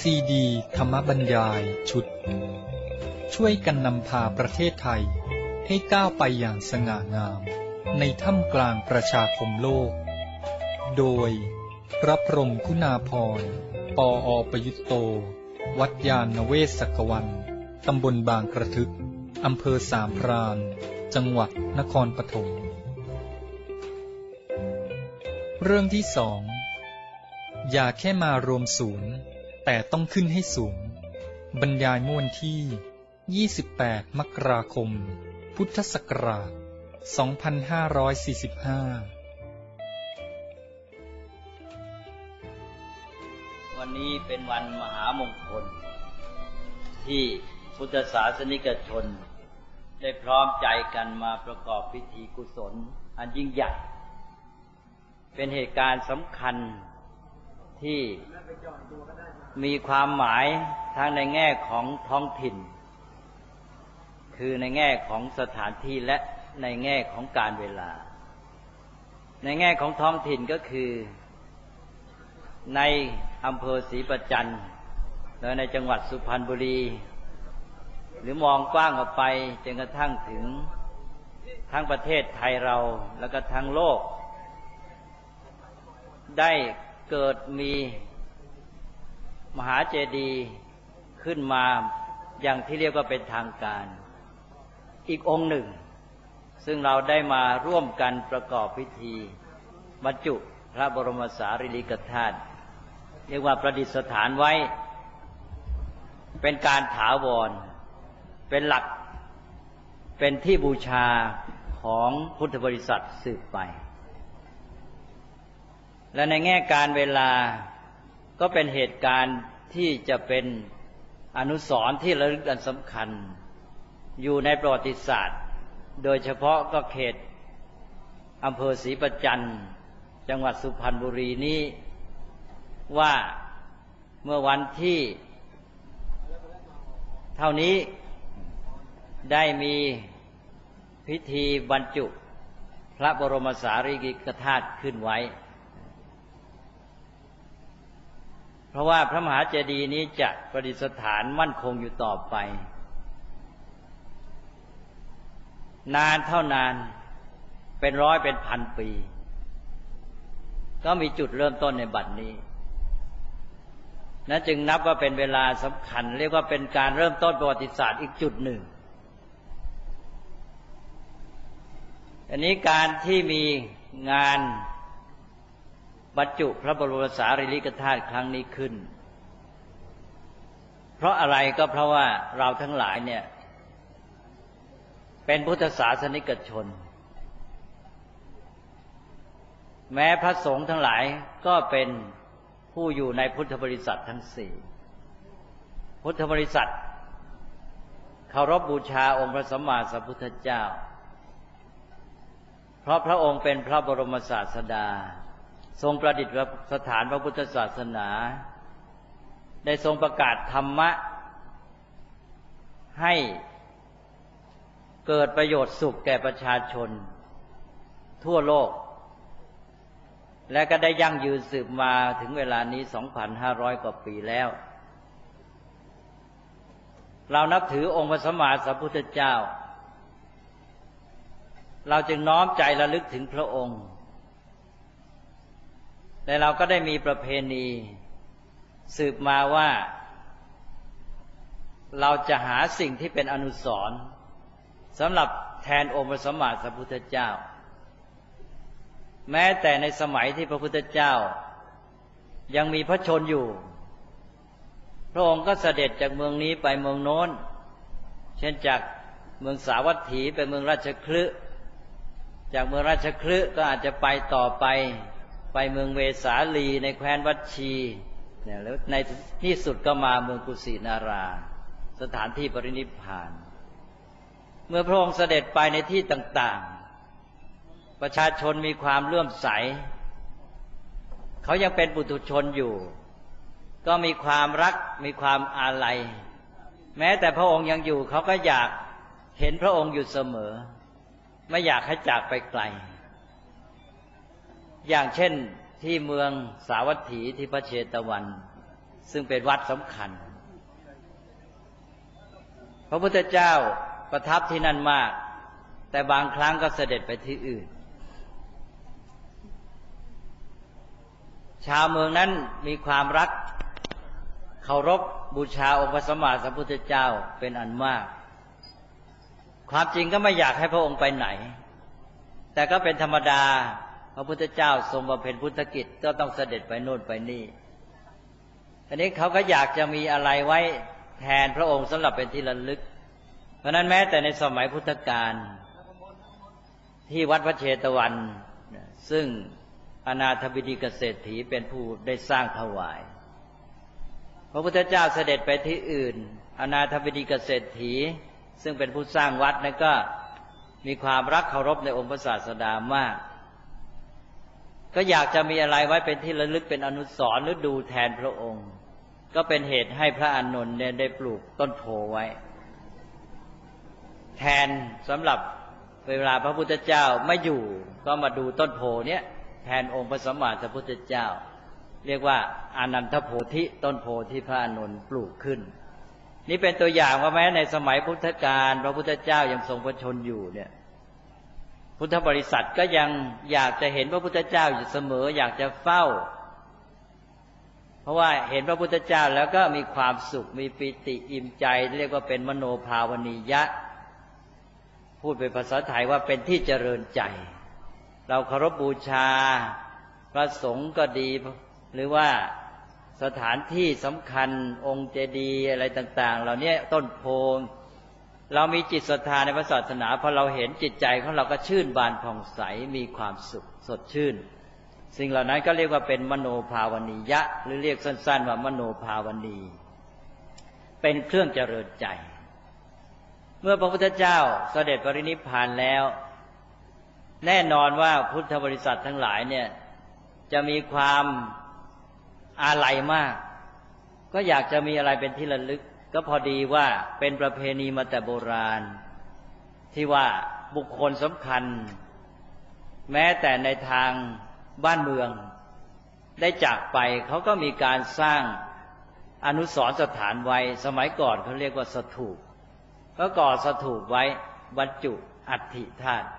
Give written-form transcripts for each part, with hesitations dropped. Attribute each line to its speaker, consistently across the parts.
Speaker 1: ซีดีธรรมบรรยายชุดช่วยกันนำพาประเทศไทยให้ก้าวไปอย่างสง่างามในท่ามกลางประชาคมโลกโดยพระพรหมคุณาภรณ์ปอ.ประยุตโตวัดยานเวศกวันตำบลบางกระทึกอำเภอสามพรานจังหวัดนครปฐมเรื่องที่สองอย่าแค่มารวมศูนย์แต่ต้องขึ้นให้สูงบรรยายเมื่อวันที่28มกราคมพุทธศักราช2545
Speaker 2: วันนี้เป็นวันมหามงคลที่พุทธศาสนิกชนได้พร้อมใจกันมาประกอบพิธีกุศลอันยิ่งใหญ่เป็นเหตุการณ์สำคัญที่มีความหมายทั้งในแง่ของท้องถิ่นคือในแง่ของสถานที่และในแง่ของการเวลาในแง่ของท้องถิ่นก็คือในอำเภอศรีประจันทร์และในจังหวัดสุพรรณบุรีหรือมองกว้างออกไปจนกระทั่งถึงทั้งประเทศไทยเราแล้วก็ทั้งโลกได้เกิดมีมหาเจดีย์ขึ้นมาอย่างที่เรียกว่าเป็นทางการอีกองค์หนึ่งซึ่งเราได้มาร่วมกันประกอบพิธีบรรจุพระบรมสารีริกธาตุเรียกว่าประดิษฐานไว้เป็นการถาวรเป็นหลักเป็นที่บูชาของพุทธบริษัทสืบไปและในแง่การเวลาก็เป็นเหตุการณ์ที่จะเป็นอนุสรณ์ที่ระลึกอันสำคัญอยู่ในประวัติศาสตร์โดยเฉพาะก็เขตอำเภอศรีประจันทร์จังหวัดสุพรรณบุรีนี้ว่าเมื่อวันที่เท่านี้ได้มีพิธีบรรจุพระบรมสารีริกธาตุขึ้นไว้เพราะว่าพระมหาเจดีย์นี้จะประดิษฐานมั่นคงอยู่ต่อไปนานเท่านานเป็นร้อยเป็นพันปีก็มีจุดเริ่มต้นในบัดนี้นั้นจึงนับว่าเป็นเวลาสำคัญเรียกว่าเป็นการเริ่มต้นประวัติศาสตร์อีกจุดหนึ่งอันนี้การที่มีงานบรรจุพระบรมสารีริกธาตุครั้งนี้ขึ้นเพราะอะไรก็เพราะว่าเราทั้งหลายเนี่ยเป็นพุทธศาสนิกชนแม้พระสงฆ์ทั้งหลายก็เป็นผู้อยู่ในพุทธบริษัททั้งสี่พุทธบริษัทเคารพบูชาองค์พระสัมมาสัมพุทธเจ้าเพราะพระองค์เป็นพระบรมศาสดาทรงประดิษฐานพระพุทธศาสนาได้ทรงประกาศธรรมะให้เกิดประโยชน์สุขแก่ประชาชนทั่วโลกและก็ได้ยั่งยืนสืบมาถึงเวลานี้ 2,500 กว่าปีแล้วเรานับถือองค์พระสัมมาสัมพุทธเจ้าเราจึงน้อมใจระลึกถึงพระองค์แต่เราก็ได้มีประเพณีสืบมาว่าเราจะหาสิ่งที่เป็นอนุสรณ์สำหรับแทนองค์พระสัมมาสัมพุทธเจ้าแม้แต่ในสมัยที่พระพุทธเจ้ายังมีพระชนอยู่พระองค์ก็เสด็จจากเมืองนี้ไปเมืองโน้นเช่นจากเมืองสาวัตถีไปเมืองราชคฤห์จากเมืองราชคฤห์ก็อาจจะไปต่อไปเมืองเวสาลีในแคว้นวัชชีเนี่ยแล้วในที่สุดก็มาเมืองกุสินาราสถานที่ปรินิพพานเมื่อพระองค์เสด็จไปในที่ต่างๆประชาชนมีความเลื่อมใสเขายังเป็นปุถุชนอยู่ก็มีความรักมีความอาลัยแม้แต่พระองค์ยังอยู่เขาก็อยากเห็นพระองค์อยู่เสมอไม่อยากให้จากไปไกลอย่างเช่นที่เมืองสาวัตถีที่พระเชตวันซึ่งเป็นวัดสำคัญพระพุทธเจ้าประทับที่นั่นมากแต่บางครั้งก็เสด็จไปที่อื่นชาวเมืองนั้นมีความรักเคารพบูชาองค์พระสัมมาสัมพุทธเจ้าเป็นอันมากความจริงก็ไม่อยากให้พระองค์ไปไหนแต่ก็เป็นธรรมดาพระพุทธเจ้าทรงบำเพ็ญพุทธกิจก็ต้องเสด็จไปโน่นไปนี่ทีนี้เขาก็อยากจะมีอะไรไว้แทนพระองค์สำหรับเป็นที่ระลึกเพราะนั้นแม้แต่ในสมัยพุทธกาลที่วัดพระเชตวันซึ่งอนาถบิณฑิกเศรษฐีเป็นผู้ได้สร้างถวายพระพุทธเจ้าเสด็จไปที่อื่นอนาถบิณฑิกเศรษฐีซึ่งเป็นผู้สร้างวัดนั้นก็มีความรักเคารพในองค์พระศาสดามากก็อยากจะมีอะไรไว้เป็นที่ระลึกเป็นอนุสรณ์หรือดูแทนพระองค์ก็เป็นเหตุให้พระอานนท์เนี่ยได้ปลูกต้นโพไว้แทนสำหรับเวลาพระพุทธเจ้าไม่อยู่ก็มาดูต้นโพเนี่ยแทนองค์พระสัมมาสัมพุทธเจ้าเรียกว่าอานันทโพธิต้นโพที่พระอานนท์ปลูกขึ้นนี่เป็นตัวอย่างว่าแม้ในสมัยพุทธกาลพระพุทธเจ้ายังทรงพระชนอยู่เนี่ยพุทธบริษัทก็ยังอยากจะเห็นพระพุทธเจ้าอยู่เสมออยากจะเฝ้าเพราะว่าเห็นพระพุทธเจ้าแล้วก็มีความสุขมีปิติอิ่มใจเรียกว่าเป็นมโนภาวนียะพูดเป็นภาษาไทยว่าเป็นที่เจริญใจเราเคารพบูชาพระสงฆ์ก็ดีหรือว่าสถานที่สำคัญองค์เจดีย์อะไรต่างๆเหล่านี้ต้นโพเรามีจิตศรัทธาในพระศาสนาพอเราเห็นจิตใจของเราก็ชื่นบานผ่องใสมีความสุขสดชื่นสิ่งเหล่านั้นก็เรียกว่าเป็นมโนภาวนียะหรือเรียกสั้นๆว่ามโนภาวนีเป็นเครื่องเจริญใจเมื่อพระพุทธเจ้าเสด็จปรินิพพานแล้วแน่นอนว่าพุทธบริษัททั้งหลายเนี่ยจะมีความอาลัยมากก็อยากจะมีอะไรเป็นที่ระลึกก็พอดีว่าเป็นประเพณีมาแต่โบราณที่ว่าบุคคลสำคัญแม้แต่ในทางบ้านเมืองได้จากไปเขาก็มีการสร้างอนุสรณ์สถานไว้สมัยก่อนเขาเรียกว่าสถูปก็ก่อสถูปไว้บรรจุอัฐิธาตุ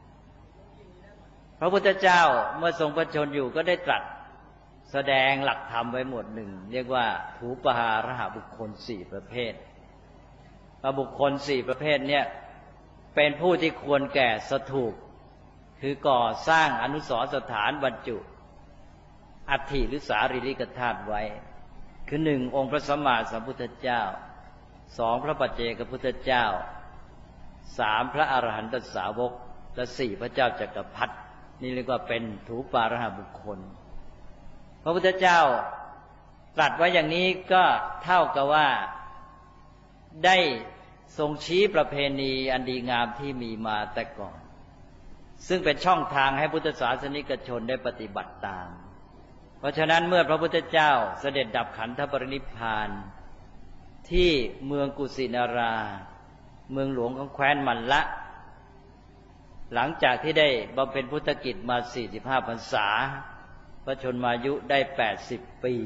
Speaker 2: พระพุทธเจ้าเมื่อทรงพระชนอยู่ก็ได้ตรัสแสดงหลักธรรมไว้หมวดหนึ่งเรียกว่าถูปหารหบุคคล4ประเภทบุคคล4ประเภทเนี่ยเป็นผู้ที่ควรแก่สถูปคือก่อสร้างอนุสรณ์สถานบรรจุอัฐิหรือสารีริกธาตุไว้คือ1องค์พระสัมมาสัมพุทธเจ้า2พระปัจเจกพุทธเจ้า3พระอรหันตสาวกและ4พระเจ้าจักรพรรดินี่เรียกว่าเป็นถูปารหบุคคลพระพุทธเจ้าตรัสไว้อย่างนี้ก็เท่ากับว่าได้ทรงชี้ประเพณีอันดีงามที่มีมาแต่ก่อนซึ่งเป็นช่องทางให้พุทธศาสนิกชนได้ปฏิบัติตามเพราะฉะนั้นเมื่อพระพุทธเจ้าเสด็จดับขันธปรินิพพานที่เมืองกุสินาราเมืองหลวงของแคว้นมัลละหลังจากที่ได้บำเพ็ญพุทธกิจมา45พรรษาพระชนมายุได้80ปี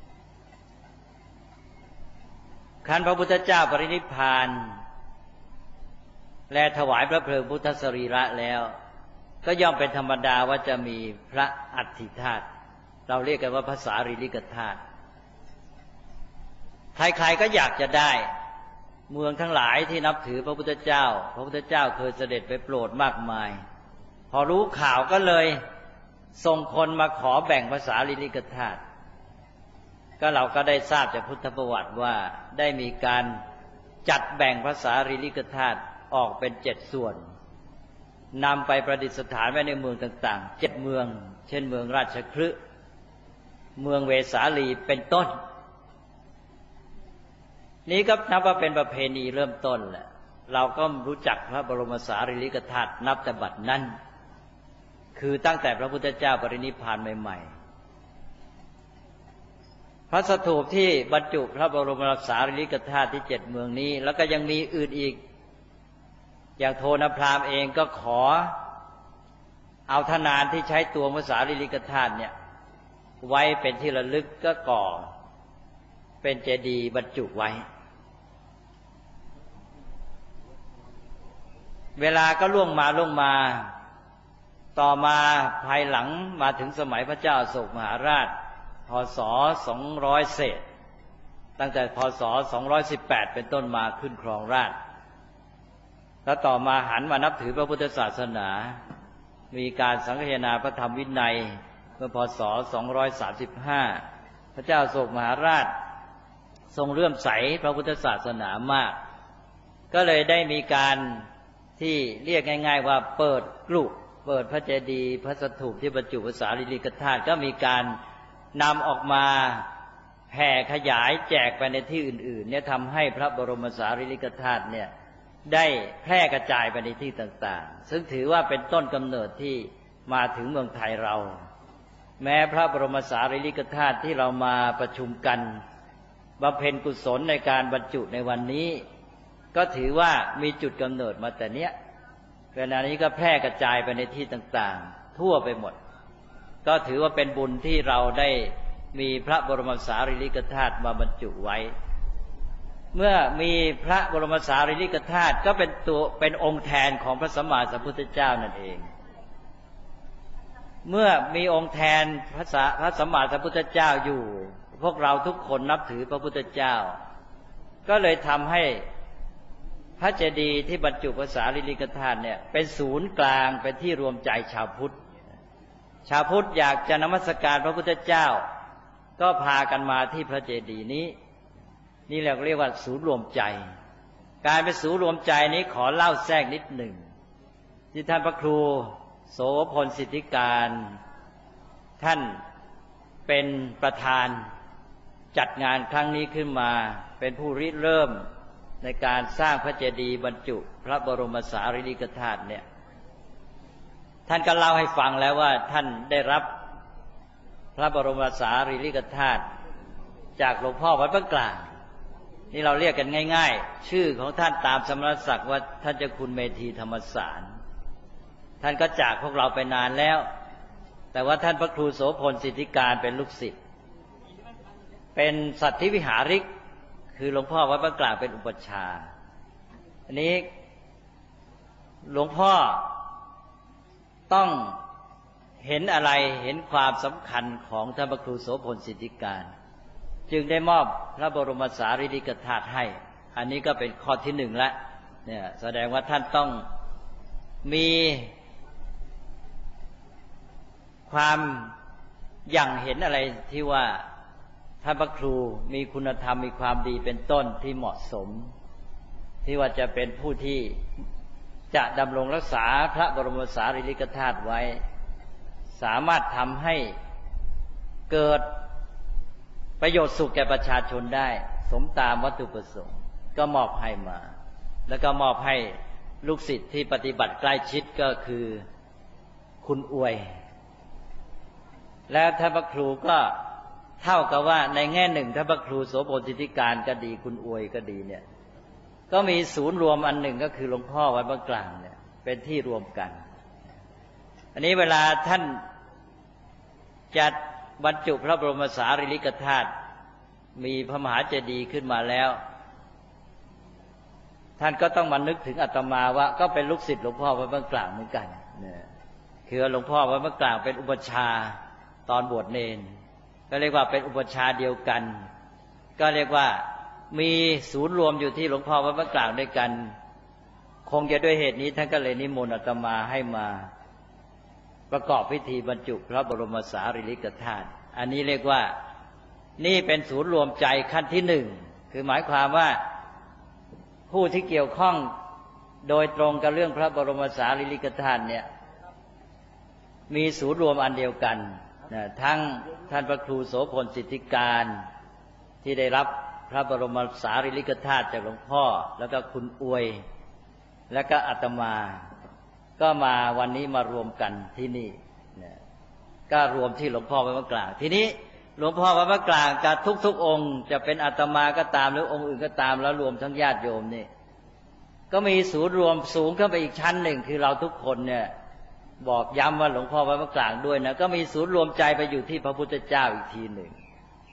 Speaker 2: ครั้นพระพุทธเจ้าปรินิพพานและถวายพระเพลิงพุทธสรีระแล้วก็ย่อมเป็นธรรมดาว่าจะมีพระอัฐิธาตุเราเรียกกันว่าพระสารีริกธาตุใครๆก็อยากจะได้เมืองทั้งหลายที่นับถือพระพุทธเจ้าพระพุทธเจ้าเคยเสด็จไปโปรดมากมายพอรู้ข่าวก็เลยส่งคนมาขอแบ่งพระสารีริกธาตุก็เราก็ได้ทราบจากพุทธประวัติว่าได้มีการจัดแบ่งพระสารีริกธาตุออกเป็น7ส่วนนำไปประดิษฐานไว้ในเมืองต่างๆ7เมืองเช่นเมืองราชคฤห์เมืองเวสาลีเป็นต้นนี้ก็นับว่าเป็นประเพณีเริ่มต้นแหละเราก็รู้จักพระบรมสารีริกธาตุนับแต่บัดนั้นคือตั้งแต่พระพุทธเจ้าปรินิพพานใหม่ๆพระสถูปที่บรรจุพระบรมสารีริกธาตุที่7เมืองนี้แล้วก็ยังมีอื่นอีกอย่างโทนพราหมณ์เองก็ขอเอาธนานที่ใช้ตัวพระสารีริกธาตุเนี่ยไว้เป็นที่ระลึกก็ก่อเป็นเจดีย์บรรจุไว้เวลาก็ล่วงมาต่อมาภายหลังมาถึงสมัยพระเจ้าอโศกมหาราชพ.ศ. 200เศษตั้งแต่พ.ศ. 218เป็นต้นมาขึ้นครองราชย์แล้วต่อมาหันมานับถือพระพุทธศาสนามีการสังฆนาพระธรรมวินัยเมื่อพ.ศ. 235พระเจ้าอโศกมหาราชทรงเลื่อมใสพระพุทธศาสนามากก็เลยได้มีการที่เรียกง่ายๆว่าเปิดกรุเปิดพระเจดีย์พระสถูปที่บรรจุพระสารีริกธาตุก็มีการนำออกมาแผ่ขยายแจกไปในที่อื่นๆเนี่ยทำให้พระบรมสารีริกธาตุเนี่ยได้แพร่กระจายไปในที่ต่างๆซึ่งถือว่าเป็นต้นกำเนิดที่มาถึงเมืองไทยเราแม้พระบรมสารีริกธาตุที่เรามาประชุมกันบำเพ็ญกุศลในการบรรจุในวันนี้ก็ถือว่ามีจุดกำเนิดมาแต่เนี้ยเวลานี้ก็แพร่กระจายไปในที่ต่างๆทั่วไปหมดก็ถือว่าเป็นบุญที่เราได้มีพระบรมสารีริกธาตุมาบรรจุไว้เมื่อมีพระบรมสารีริกธาตุก็เป็นองค์แทนของพระสัมมาสัมพุทธเจ้านั่นเองเมื่อมีองค์แทนพระสัมมาสัมพุทธเจ้าอยู่พวกเราทุกคนนับถือพระพุทธเจ้าก็เลยทำให้พระเจดีย์ที่บรรจุพระสารีริกธาตุเนี่ยเป็นศูนย์กลางเป็นที่รวมใจชาวพุทธอยากจะนมัสการพระพุทธเจ้าก็พากันมาที่พระเจดีย์นี้นี่เราเรียกว่าศูนย์รวมใจการเป็นศูนย์รวมใจนี้ขอเล่าแทรกนิดหนึ่งที่ท่านพระครูโสพลสิทธิการท่านเป็นประธานจัดงานครั้งนี้ขึ้นมาเป็นผู้ริเริ่มในการสร้างพระเจดีย์บรรจุพระบรมสารีริกธาตุเนี่ยท่านก็เล่าให้ฟังแล้วว่าท่านได้รับพระบรมสารีริกธาตุจากหลวงพ่อวัดพระกลางนี่เราเรียกกันง่ายๆชื่อของท่านตามสมณศักดิ์ว่าท่านเจ้าคุณเมธีธรรมสารท่านก็จากพวกเราไปนานแล้วแต่ว่าท่านพระครูโสพลสิทธิการเป็นลูกศิษย์เป็นสัตถิวิหาริกคือหลวงพ่อวัดพระกลางเป็นอุปัชฌาย์อันนี้หลวงพ่อต้องเห็นอะไรเห็นความสำคัญของท่านพระครูโสพลสิทธิการจึงได้มอบพระบรมสารีริกธาตุให้อันนี้ก็เป็นข้อที่หนึ่งแล้วเนี่ยแสดงว่าท่านต้องมีความอย่างเห็นอะไรที่ว่าท่านพระครูมีคุณธรรมมีความดีเป็นต้นที่เหมาะสมที่ว่าจะเป็นผู้ที่จะดำรงรักษาพระบรมสารีริกธาตุไว้สามารถทำให้เกิดประโยชน์สุขแก่ประชาชนได้สมตามวัตถุประสงค์ก็มอบให้มาแล้วก็มอบให้ลูกศิษย์ที่ปฏิบัติใกล้ชิดก็คือคุณอวยแล้วท่านพระครูก็เท่ากับว่าในแง่หนึ่งท่านพระครูโสพลสิทธิการก็ดีคุณอวยก็ดีเนี่ยก็มีศูนย์รวมอันหนึ่งก็คือหลวงพ่อวัดพระกลางเนี่ยเป็นที่รวมกันอันนี้เวลาท่านจัดบรรจุพระบรมสารีริกธาตุมีพระมหาเจดีย์ขึ้นมาแล้วท่านก็ต้องมานึกถึงอาตมาว่าก็เป็นลูกศิษย์หลวงพ่อวัดพระกลางเหมือนกันเนี่ยคือหลวงพ่อวัดพระกลางเป็นอุปัชฌาย์ตอนบวชเนรก็เรียกว่าเป็นอุปัชฌาย์เดียวกันก็เรียกว่ามีศูนย์รวมอยู่ที่หลวงพ่อวัดพระกลางด้วยกันคงจะด้วยเหตุนี้ท่านก็เลยนิมนต์อาตมาให้มาประกอบพิธีบรรจุพระบรมสารีริกธาตุอันนี้เรียกว่านี่เป็นศูนย์รวมใจขั้นที่หนึ่งคือหมายความว่าผู้ที่เกี่ยวข้องโดยตรงกับเรื่องพระบรมสารีริกธาตุเนี่ยมีศูนย์รวมอันเดียวกันทั้งท่านพระครูโสพลสิทธิการที่ได้รับพระบรมสารีริกธาตุจากหลวงพ่อแล้วก็คุณอวยแล้วก็อาตมาก็มาวันนี้มารวมกันที่นี่ก็รวมที่หลวงพ่อวัดพระกลางทีนี้หลวงพ่อวัดพระกลางกับทุกๆองค์จะเป็นอาตมาก็ตามหรือองค์อื่นก็ตามแล้วรวมทั้งญาติโยมนี่ก็มีศูนย์รวมสูงขึ้นไปอีกชั้นหนึ่งคือเราทุกคนเนี่ยบอกย้ำว่าหลวงพ่อวัดพระกลางด้วยนะก็มีศูนย์รวมใจไปอยู่ที่พระพุทธเจ้าอีกทีหนึ่ง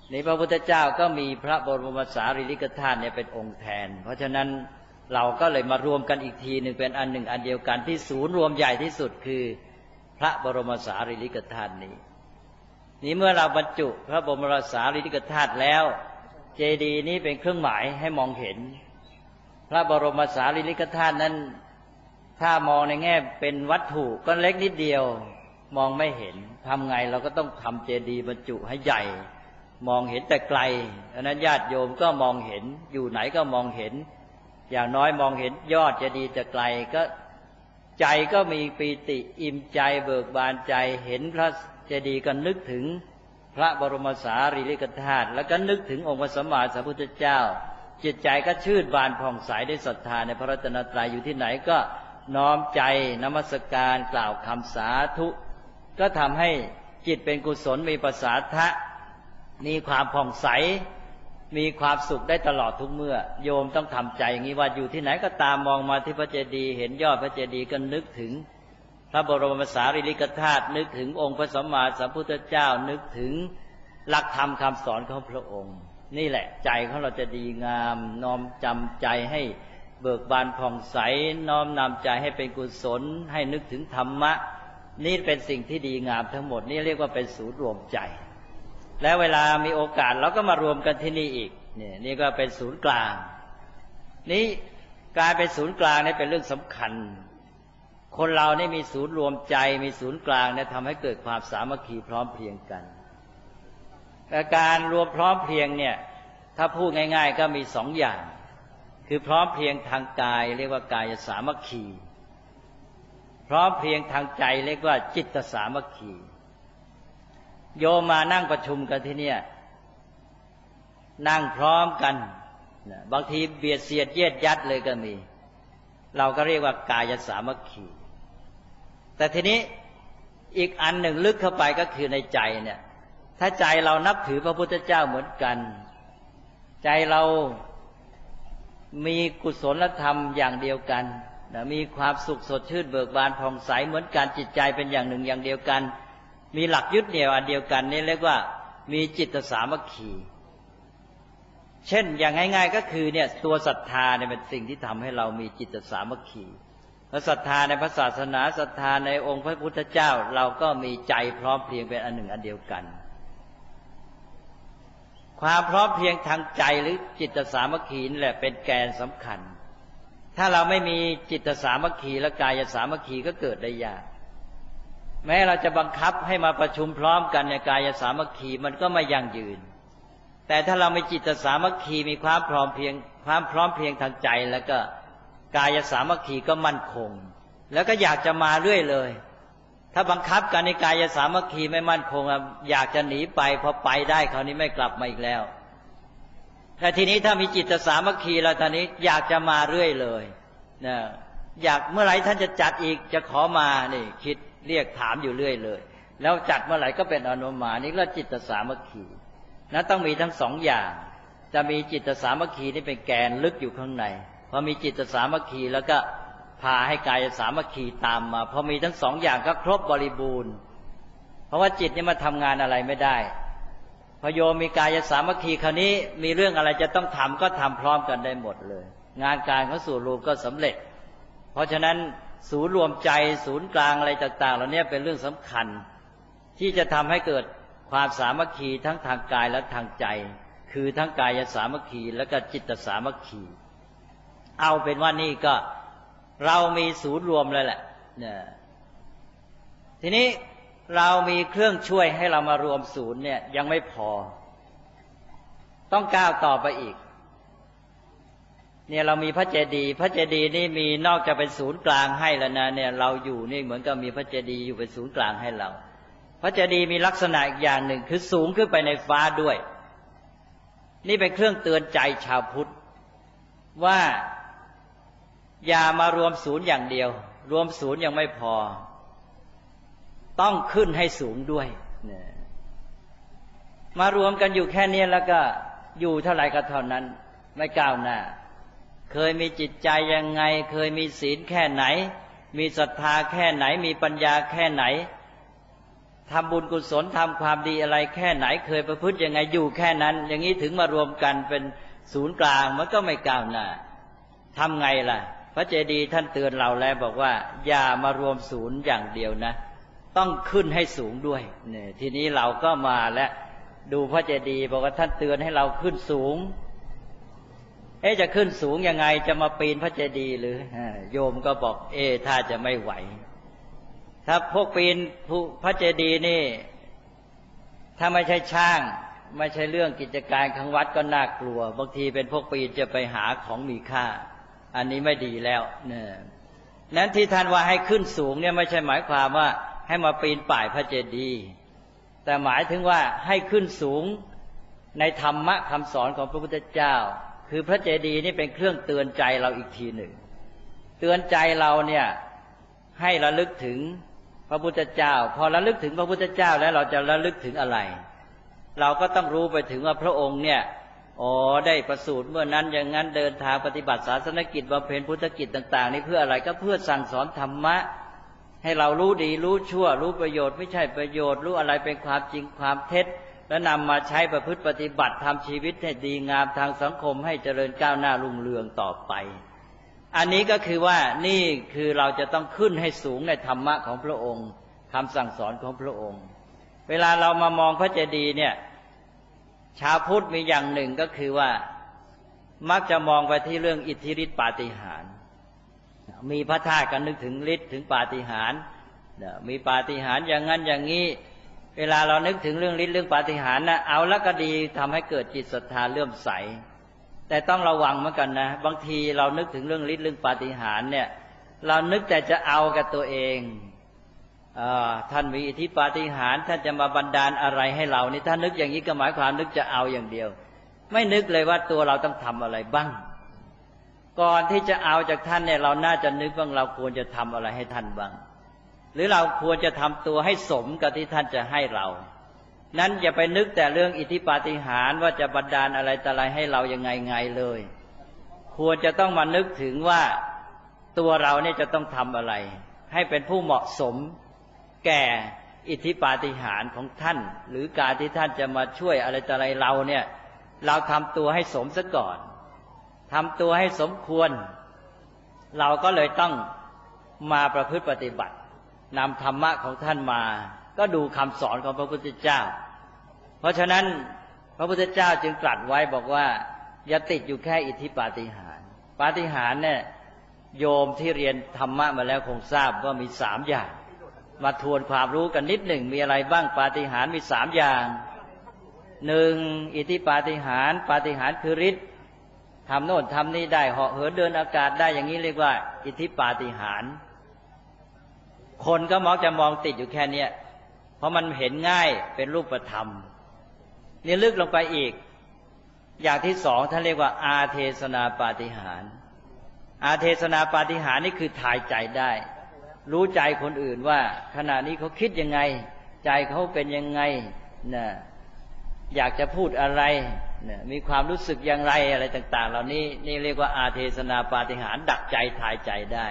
Speaker 2: นี่พระพุทธเจ้าก็มีพระบรมสารีริกธาตุเนี่ยเป็นองค์แทนเพราะฉะนั้นเราก็เลยมารวมกันอีกทีหนึ่งเป็นอันหนึ่งอันเดียวกันที่ศูนย์รวมใหญ่ที่สุดคือพระบรมสารีริกธาตุนี้เมื่อเราบรรจุพระบรมสารีริกธาตุแล้วเจดีย์นี้เป็นเครื่องหมายให้มองเห็นพระบรมสารีริกธาตุนั้นถ้ามองในแง่เป็นวัตถุก็เล็กนิดเดียวมองไม่เห็นทำไงเราก็ต้องทำเจดีย์บรรจุให้ใหญ่มองเห็นแต่ไกลดังนั้นญาติโยมก็มองเห็นอยู่ไหนก็มองเห็นอย่างน้อยมองเห็นยอดเจดีย์แต่ไกลก็ใจก็มีปีติอิ่มใจเบิกบานใจเห็นพระเจดีย์ก็นึกถึงพระบรมสารีริกธาตุแล้วก็นึกถึงองค์พระสัมมาสัมพุทธเจ้าจิตใจก็ชื่นบานผ่องใสได้ศรัทธาในพระรัตนตรัยอยู่ที่ไหนก็น้อมใจนมัสการกล่าวคำสาธุก็ทำให้จิตเป็นกุศลมีประสาทะมีความผ่องใสมีความสุขได้ตลอดทุกเมื่อโยมต้องทำใจอย่างนี้ว่าอยู่ที่ไหนก็ตามมองมาที่พระเจดีย์เห็นยอดพระเจดีย์ก็นึกถึงพระบรมสารีริกธาตุนึกถึงองค์พระสัมมาสัมพุทธเจ้านึกถึงหลักธรรมคำสอนของพระองค์นี่แหละใจของเราจะดีงามน้อมจำใจให้เบิกบานผ่องใสน้อมนำใจให้เป็นกุศลให้นึกถึงธรรมะนี่เป็นสิ่งที่ดีงามทั้งหมดนี่เรียกว่าเป็นศูนย์รวมใจและเวลามีโอกาสเราก็มารวมกันที่นี่อีกนี่ก็เป็นศูนย์กลางนี้การเป็นศูนย์กลางนี่เป็นเรื่องสำคัญคนเรานี่มีศูนย์รวมใจมีศูนย์กลางเนี่ยทำให้เกิดความสามัคคีพร้อมเพรียงกันแต่การรวมพร้อมเพรียงเนี่ยถ้าพูดง่ายๆก็มีสองอย่างคือพร้อมเพรียงทางกายเรียกว่ากายสามัคคีพร้อมเพรียงทางใจเรียกว่าจิตสามัคคีโยมมานั่งประชุมกันที่เนี่ยนั่งพร้อมกันบางทีเบียดเสียดเยียดยัดเลยก็มีเราก็เรียกว่ากายสามัคคีแต่ทีนี้อีกอันหนึ่งลึกเข้าไปก็คือในใจเนี่ยถ้าใจเรานับถือพระพุทธเจ้าเหมือนกันใจเรามีกุศลธรรมอย่างเดียวกันมีความสุขสดชื่นเบิกบานผ่องใสเหมือนกันจิตใจเป็นอย่างหนึ่งอย่างเดียวกันมีหลักยึดเหนี่ยวอันเดียวกันนี่เรียกว่ามีจิตสามัคคีเช่นอย่างง่ายๆก็คือเนี่ยตัวศรัทธาเนี่ยเป็นสิ่งที่ทำให้เรามีจิตสามัคคีและศรัทธาในพระศาสนาศรัทธาในองค์พระพุทธเจ้าเราก็มีใจพร้อมเพรียงเป็นอันหนึ่งอันเดียวกันความพร้อมเพรียงทางใจหรือจิตสามัคคีนี่แหละเป็นแกนสำคัญถ้าเราไม่มีจิตสามัคคีและกายสามัคคีก็เกิดได้ยากแม้เราจะบังคับให้มาประชุมพร้อมกันในกายสามัคคีมันก็ไม่ยั่งยืนแต่ถ้าเรามีจิตสามัคคีมีความพร้อมเพรียงทางใจแล้วก็กายสามัคคีก็มั่นคงแล้วก็อยากจะมาเรื่อยเลยถ้าบังคับกันในกายสามัคคีไม่มั่นคงอยากจะหนีไปพอไปได้คราวนี้ไม่กลับมาอีกแล้วแต่ทีนี้ถ้ามีจิตสามัคคีแล้วตอนนี้อยากจะมาเรื่อยเลยนะอยากเมื่อไหร่ท่านจะจัดอีกจะขอมานี่คิดเรียกถามอยู่เรื่อยเลยแล้วจัดเมื่อไหร่ก็เป็นอนุมานี่ก็จิตสามัคคีนั้นต้องมีทั้งสองอย่างจะมีจิตสามัคคีนี่เป็นแกนลึกอยู่ข้างในพอมีจิตสามัคคีแล้วก็พาให้กายสามัคคีตามมาพอมีทั้งสองอย่างก็ครบบริบูรณ์เพราะว่าจิตนี่มาทำงานอะไรไม่ได้พอโยมมีกายสามัคคีคราวนี้มีเรื่องอะไรจะต้องทำก็ทำพร้อมกันได้หมดเลยงานการของส่วนรวมก็สำเร็จเพราะฉะนั้นศูนย์รวมใจศูนย์กลางอะไรต่างๆเหล่านี้เป็นเรื่องสำคัญที่จะทำให้เกิดความสามัคคีทั้งทางกายและทางใจคือทั้งกายสามัคคีและก็จิตสามัคคีเอาเป็นว่านี่ก็เรามีศูนย์รวมเลยแหละเนี่ยทีนี้เรามีเครื่องช่วยให้เรามารวมศูนย์เนี่ยยังไม่พอต้องก้าวต่อไปอีกเนี่ยเรามีพระเจดีย์พระเจดีย์นี่มีนอกจากเป็นศูนย์กลางให้แล้วนะเนี่ยเราอยู่นี่เหมือนกับมีพระเจดีย์อยู่เป็นศูนย์กลางให้เราพระเจดีย์มีลักษณะอีกอย่างหนึ่งคือสูงขึ้นไปในฟ้าด้วยนี่เป็นเครื่องเตือนใจชาวพุทธว่าอย่ามารวมศูนย์อย่างเดียวรวมศูนย์ยังไม่พอต้องขึ้นให้สูงด้วยมารวมกันอยู่แค่นี้แล้วก็อยู่เท่าไหร่ก็เท่านั้นไม่ก้าวหน้าเคยมีจิตใจยังไงเคยมีศีลแค่ไหนมีศรัทธาแค่ไหนมีปัญญาแค่ไหนทำบุญกุศลทำความดีอะไรแค่ไหนเคยประพฤติยังไงอยู่แค่นั้นอย่างนี้ถึงมารวมกันเป็นศูนย์กลางมันก็ไม่ก้าวหน้าทำไงล่ะพระเจดีย์ท่านเตือนเราแล้วบอกว่าอย่ามารวมศูนย์อย่างเดียวนะต้องขึ้นให้สูงด้วยเนี่ยทีนี้เราก็มาและดูพระเจดีย์บอกว่าท่านเตือนให้เราขึ้นสูงจะขึ้นสูงยังไงจะมาปีนพระเจดีย์หรือโยมก็บอกถ้าจะไม่ไหวถ้าพวกปีนพระเจดีย์นี่ถ้าไม่ใช่ช่างไม่ใช่เรื่องกิจการของวัดก็น่ากลัวบางทีเป็นพวกปีนจะไปหาของมีค่าอันนี้ไม่ดีแล้วเนี่ยนั้นที่ท่านว่าให้ขึ้นสูงเนี่ยไม่ใช่หมายความว่าให้มาปีนป่ายพระเจดีย์แต่หมายถึงว่าให้ขึ้นสูงในธรรมะคำสอนของพระพุทธเจ้าคือพระเจดีย์นี่เป็นเครื่องเตือนใจเราอีกทีหนึ่งเตือนใจเราเนี่ยให้ระลึกถึงพระพุทธเจ้าพอระลึกถึงพระพุทธเจ้าแล้วเราจะระลึกถึงอะไรเราก็ต้องรู้ไปถึงว่าพระองค์เนี่ยได้ประสูติเมื่อนั้นอย่างนั้นเดินทางปฏิบัติศาสนกิจบำเพ็ญพุทธกิจต่างๆนี่เพื่ออะไรก็เพื่อสั่งสอนธรรมะให้เรารู้ดีรู้ชั่วรู้ประโยชน์ไม่ใช่ประโยชน์รู้อะไรเป็นความจริงความเท็จและนำมาใช้ประพฤติปฏิบัติทำชีวิตให้ดีงามทางสังคมให้เจริญก้าวหน้ารุ่งเรืองต่อไปอันนี้ก็คือว่านี่คือเราจะต้องขึ้นให้สูงในธรรมะของพระองค์คำสั่งสอนของพระองค์เวลาเรามามองพระเจดีย์เนี่ยชาวพุทธมีอย่างหนึ่งก็คือว่ามักจะมองไปที่เรื่องอิทธิฤทธิปาฏิหาริย์มีพระธาตุก็นึกถึงฤทธิ์ถึงปาฏิหาริย์มีปาฏิหาริย์อย่างนั้นอย่างนี้เวลาเรานึกถึงเรื่องฤทธิ์เรื่องปาฏิหาริย์นะเอาแล้วก็ดีทำให้เกิดจิตศรัทธาเลื่อมใสแต่ต้องระวังเหมือนกันนะบางทีเรานึกถึงเรื่องฤทธิ์เรื่องปาฏิหาริย์เนี่ยเรานึกแต่จะเอากับตัวเองท่านมีอิทธิปาฏิหาริย์ท่านจะมาบันดาลอะไรให้เรานี่ถ้านึกอย่างนี้ก็หมายความนึกจะเอาอย่างเดียวไม่นึกเลยว่าตัวเราต้องทำอะไรบ้างก่อนที่จะเอาจากท่านเนี่ยเราน่าจะนึกว่าเราควรจะทำอะไรให้ท่านบ้างหรือเราควรจะทำตัวให้สมกับที่ท่านจะให้เรานั้นอย่าไปนึกแต่เรื่องอิทธิปาฏิหาริย์ว่าจะบันดาลอะไรต่ออะไรให้เรายังไงเลยควรจะต้องมานึกถึงว่าตัวเราเนี่ยจะต้องทำอะไรให้เป็นผู้เหมาะสมแก่อิทธิปาฏิหาริย์ของท่านหรือการที่ท่านจะมาช่วยอะไรต่ออะไรเราเนี่ยเราทำตัวให้สมซะก่อนทำตัวให้สมควรเราก็เลยต้องมาประพฤติปฏิบัตินำธรรมะของท่านมาก็ดูคำสอนของพระพุทธเจ้าเพราะฉะนั้นพระพุทธเจ้าจึงตรัสไว้บอกว่าอย่าติดอยู่แค่อิทธิปาฏิหาริย์ปาฏิหาริย์เนี่ยโยมที่เรียนธรรมะมาแล้วคงทราบว่ามี3อย่างมาทวนความรู้กันนิดหนึ่งมีอะไรบ้างปาฏิหาริย์มี3อย่าง1อิทธิปาฏิหาริย์ปาฏิหาริย์คือฤทธิ์ทำโน่นทำนี่ได้เหาะเหินเดินอากาศได้อย่างนี้เรียกว่าอิทธิปาฏิหาริย์คนก็มักจะมองติดอยู่แค่นี้เพราะมันเห็นง่ายเป็นรูปธรรมนี่ลึกลงไปอีกอย่างที่2ท่านเรียกว่าอาเทศนาปาฏิหาริย์อาเทศนาปาฏิหาริย์นี่คือทายใจได้รู้ใจคนอื่นว่าขณะนี้เขาคิดยังไงใจเขาเป็นยังไงนะอยากจะพูดอะไรนะมีความรู้สึกอย่างไรอะไรต่างๆเหล่านี้นี่เรียกว่าอาเทศนาปาฏิหาริย์ดักใจทายใจได้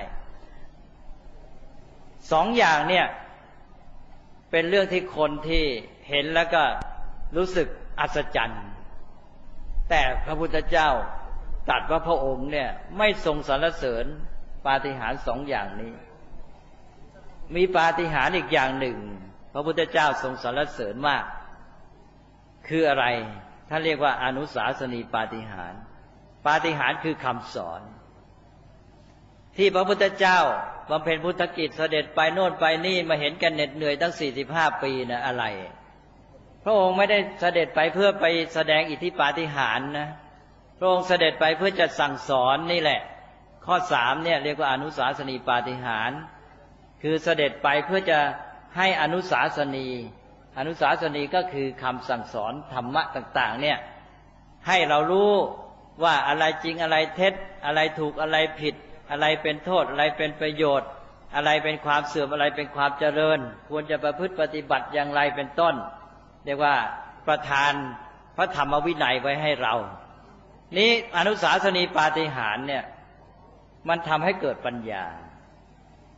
Speaker 2: 2อย่างเนี่ยเป็นเรื่องที่คนที่เห็นแล้วก็รู้สึกอัศจรรย์แต่พระพุทธเจ้าตรัสว่าพระองค์เนี่ยไม่ทรงสรรเสริญปาฏิหาริย์2อย่างนี้มีปาฏิหาริย์อีกอย่างหนึ่งพระพุทธเจ้าทรงสรรเสริญมากคืออะไรท่านเรียกว่าอนุสาสนีปาฏิหาริย์ปาฏิหาริย์คือคำสอนที่พระพุทธเจ้าบำเพ็ญพุทธกิจเสด็จไปโน่นไปนี่มาเห็นกันเหน็ดเหนื่อยตั้ง45 ปีนะอะไรพระองค์ไม่ได้เสด็จไปเพื่อไปแสดงอิทธิปาฏิหาริย์นะพระองค์เสด็จไปเพื่อจะสั่งสอนนี่แหละข้อ3เนี่ยเรียกว่าอนุสาสนีปาฏิหาริย์คือเสด็จไปเพื่อจะให้อนุสาสนีอนุสาสนีก็คือคำสั่งสอนธรรมะต่างๆเนี่ยให้เรารู้ว่าอะไรจริงอะไรเท็จอะไรถูกอะไรผิดอะไรเป็นโทษอะไรเป็นประโยชน์อะไรเป็นความเสื่อมอะไรเป็นความเจริญควรจะประพฤติปฏิบัติอย่างไรเป็นต้นเรียกว่าประทานพระธรรมวินัยไว้ให้เรานี้อนุสาสนีปาฏิหาริย์เนี่ยมันทำให้เกิดปัญญา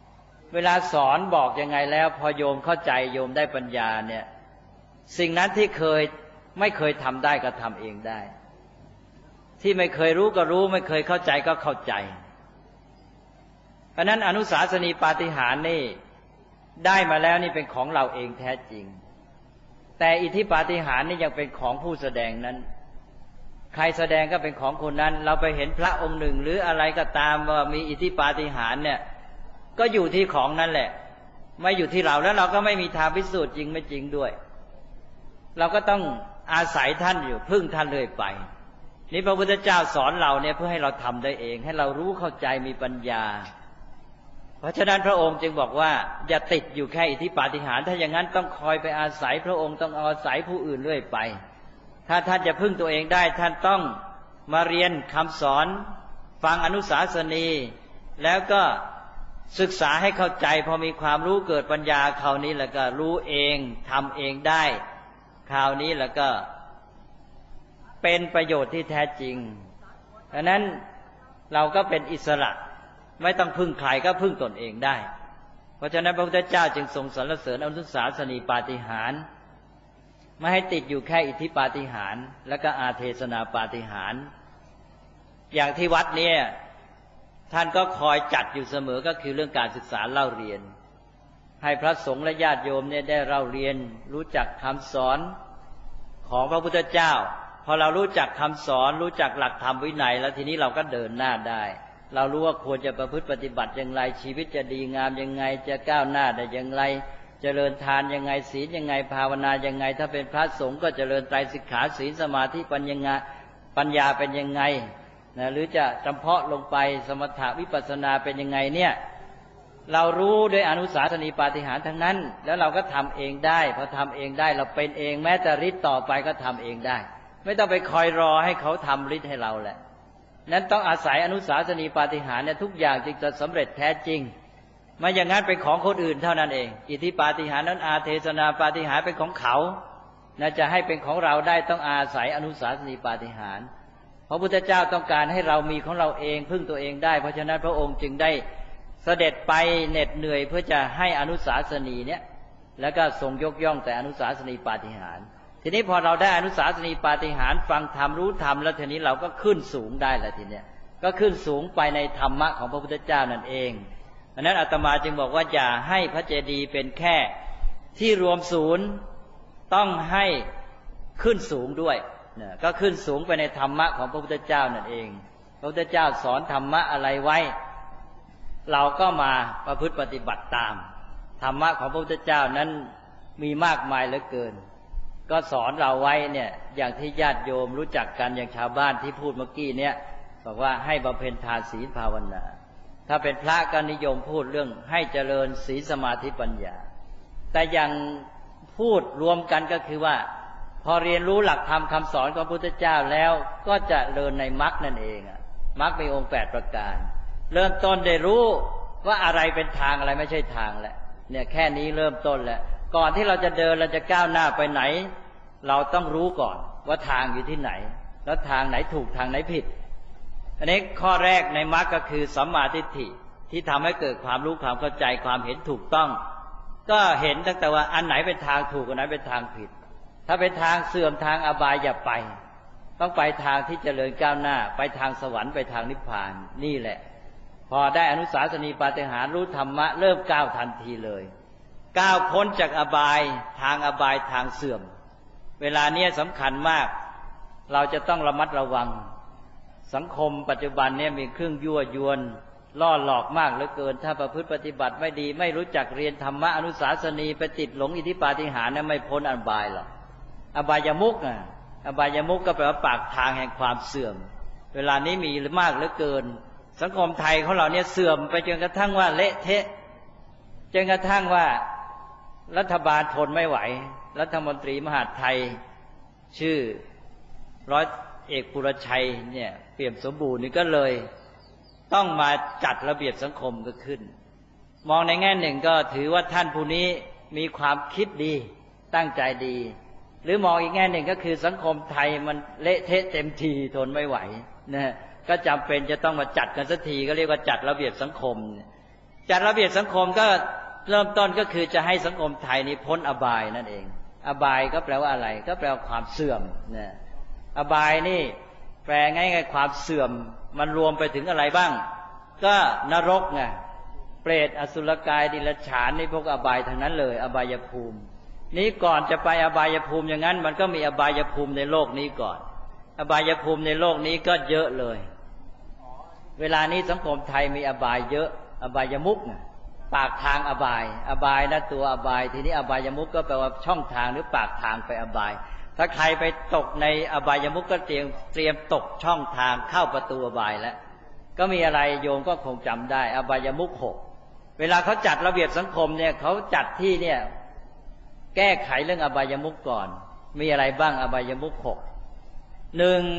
Speaker 2: เวลาสอนบอกยังไงแล้วพอโยมเข้าใจโยมได้ปัญญาเนี่ยสิ่งนั้นที่ไม่เคยทำได้ก็ทำเองได้ที่ไม่เคยรู้ก็รู้ไม่เคยเข้าใจก็เข้าใจเพราะนั้นอนุสาสนีปาฏิหาริย์นี่ได้มาแล้วนี่เป็นของเราเองแท้จริงแต่อิทธิปาฏิหาริย์นี่ยังเป็นของผู้แสดงนั้นใครแสดงก็เป็นของคนนั้นเราไปเห็นพระองค์หนึ่งหรืออะไรก็ตามว่ามีอิทธิปาฏิหาริย์เนี่ยก็อยู่ที่ของนั่นแหละไม่อยู่ที่เราแล้วเราก็ไม่มีทางพิสูจน์จริงไม่จริงด้วยเราก็ต้องอาศัยท่านอยู่พึ่งท่านเรื่อยไปนี่พระพุทธเจ้าสอนเราเนี่ยเพื่อให้เราทำได้เองให้เรารู้เข้าใจมีปัญญาเพราะฉะนั้นพระองค์จึงบอกว่าอย่าติดอยู่แค่อิทธิปาฏิหาริย์ถ้าอย่างนั้นต้องคอยไปอาศัยพระองค์ต้องอาศัยผู้อื่นเรื่อยไปถ้าท่านจะพึ่งตัวเองได้ท่านต้องมาเรียนคำสอนฟังอนุสาสนีแล้วก็ศึกษาให้เข้าใจพอมีความรู้เกิดปัญญาคราวนี้แล้วก็รู้เองทำเองได้คราวนี้แล้วก็เป็นประโยชน์ที่แท้จริงดังนั้นเราก็เป็นอิสระไม่ต้องพึ่งใครก็พึ่งตนเองได้เพราะฉะนั้นพระพุทธเจ้าจึงทรงสรรเสริญอนุสาสนีปาฏิหาริย์ไม่ให้ติดอยู่แค่อิทธิปาฏิหาริย์และก็อาเทศนาปาฏิหาริย์อย่างที่วัดเนี่ยท่านก็คอยจัดอยู่เสมอก็คือเรื่องการศึกษาเล่าเรียนให้พระสงฆ์และญาติโยมเนี่ยได้เล่าเรียนรู้จักคำสอนของพระพุทธเจ้าพอเรารู้จักคำสอนรู้จักหลักธรรมวินัยแล้วทีนี้เราก็เดินหน้าได้เรารู้ว่าควรจะประพฤติปฏิบัติอย่างไรชีวิตจะดีงามยังไงจะก้าวหน้าได้อย่างไรเจริญทานยังไงศีลยังไงภาวนายังไงถ้าเป็นพระสงฆ์ก็เจริญไตรสิกขาศีลสมาธิปัญญาเป็นยังไงนะหรือจะจำเพาะลงไปสมถะวิปัสสนาเป็นยังไงเนี่ยเรารู้ด้วยอนุสาสนีปาฏิหาริย์ทั้งนั้นแล้วเราก็ทำเองได้พอทำเองได้เราเป็นเองแม้แต่ฤทธิ์ต่อไปก็ทำเองได้ไม่ต้องไปคอยรอให้เขาทำฤทธิ์ให้เราแหละนั้นต้องอาศัยอนุสาสนีปาฏิหาริย์เนี่ยทุกอย่างจึงจะสำเร็จแท้จริงไม่อย่างนั้นเป็นของคนอื่นเท่านั้นเองอิทธิปาฏิหาริย์นั้นอาเทศนาปาฏิหาริย์เป็นของเขานะจะให้เป็นของเราได้ต้องอาศัยอนุสาสนีปาฏิหาริย์พระพุทธเจ้าต้องการให้เรามีของเราเองพึ่งตัวเองได้เพราะฉะนั้นพระองค์จึงได้เสด็จไปเหน็ดเหนื่อยเพื่อจะให้อนุสาสนีเนี่ยแล้วก็ทรงยกย่องแต่อนุสาสนีปาฏิหาริย์ทีนี้พอเราได้อนุสาสนีปาฏิหาริย์ฟังธรรมรู้ธรรมแล้วทีนี้เราก็ขึ้นสูงได้แล้วทีเนี้ยก็ขึ้นสูงไปในธรรมะของพระพุทธเจ้านั่นเองเพราะนั้นอาตมาจึงบอกว่าอย่าให้พระเจดีย์เป็นแค่ที่รวมศูนย์ต้องให้ขึ้นสูงด้วยก็ขึ้นสูงไปในธรรมะของพระพุทธเจ้านั่นเองพระพุทธเจ้าสอนธรรมะอะไรไว้เราก็มาประพฤติปฏิบัติตามธรรมะของพระพุทธเจ้านั้นมีมากมายเหลือเกินก็สอนเราไว้เนี่ยอย่างที่ญาติโยมรู้จักกันอย่างชาวบ้านที่พูดเมื่อกี้เนี่ยบอกว่าให้บำเพ็ญทานศีลภาวนาถ้าเป็นพระก็นิยมพูดเรื่องให้เจริญศีลสมาธิปัญญาแต่อย่างพูดรวมกันก็คือว่าพอเรียนรู้หลักธรรมคำสอนของพระพุทธเจ้าแล้วก็จะเจริญในมรรคนั่นเองมรรคมีองค์8ประการเริ่มต้นได้รู้ว่าอะไรเป็นทางอะไรไม่ใช่ทางแล้วเนี่ยแค่นี้เริ่มต้นแล้วก่อนที่เราจะเดินเราจะก้าวหน้าไปไหนเราต้องรู้ก่อนว่าทางอยู่ที่ไหนแล้วทางไหนถูกทางไหนผิดอันนี้ข้อแรกในมรรคก็คือสัมมาทิฏฐิที่ทำให้เกิดความรู้ความเข้าใจความเห็นถูกต้องก็เห็นตั้งแต่ว่าอันไหนเป็นทางถูกอันไหนเป็นทางผิดถ้าเป็นทางเสื่อมทางอบายอย่าไปต้องไปทางที่เจริญก้าวหน้าไปทางสวรรค์ไปทางนิพพานนี่แหละพอได้อนุสาสนีปาฏิหาริย์รู้ธรรมะเริ่มก้าวทันทีเลยก้าวพ้นจากอบายทางอบายทางเสื่อมเวลานี้สำคัญมากเราจะต้องระมัดระวังสังคมปัจจุบันเนี่ยมีเครื่องยั่วยวนล่อหลอกมากเหลือเกินถ้าประพฤติปฏิบัติไม่ดีไม่รู้จักเรียนธรรมะอนุสาสนีไปติดหลงอิทธิปาฏิหาริย์เนี่ยไม่พ้นอบายหรอกอบายมุขอบายมุขก็แปลว่าปากทางแห่งความเสื่อมเวลานี้มีมากเหลือเกินสังคมไทยของเราเนี่ยเสื่อมไปจนกระทั่งว่าเละเทะจนกระทั่งว่ารัฐบาลทนไม่ไหวรัฐมนตรีมหาดไทยชื่อร้อยเอกปุรชัยเนี่ยเปี่ยมสมบูรณ์นี่ก็เลยต้องมาจัดระเบียบสังคมก็ขึ้นมองในแง่หนึ่งก็ถือว่าท่านผู้นี้มีความคิดดีตั้งใจดีหรือมองอีกแง่หนึ่งก็คือสังคมไทยมันเละเทะเต็มทีทนไม่ไหวนะก็จำเป็นจะต้องมาจัดกันสักทีก็เรียกว่าจัดระเบียบสังคมจัดระเบียบสังคมก็เริ่มต้นก็คือจะให้สังคมไทยนี้พ้นอบายนั่นเองอบายก็แปลว่าอะไรก็แปลว่าความเสื่อมนะอบายนี่แปลง่ายๆความเสื่อมมันรวมไปถึงอะไรบ้างก็นรกไงเปรตอสุรกายดิลฉานนี่พวกอบายทั้งนั้นเลยอบายภูมินี้ก่อนจะไปอบายภูมิอย่างนั้นมันก็มีอบายภูมิในโลกนี้ก่อนอบายภูมิในโลกนี้ก็เยอะเลยเวลานี้สังคมไทยมีอบายเยอะอบายมุขปากทางอบายนะตัวอบายทีนี้อบายมุขก็แปลว่าช่องทางหรือปากทางไปอบายถ้าใครไปตกในอบายมุขก็เตรียมตกช่องทางเข้าประตูอบายแล้วก็มีอะไรโยมก็คงจำได้อบายมุข6เวลาเขาจัดระเบียบสังคมเนี่ยเขาจัดที่เนี่ยแก้ไขเรื่องอบายมุขก่อนมีอะไรบ้างอบายมุข6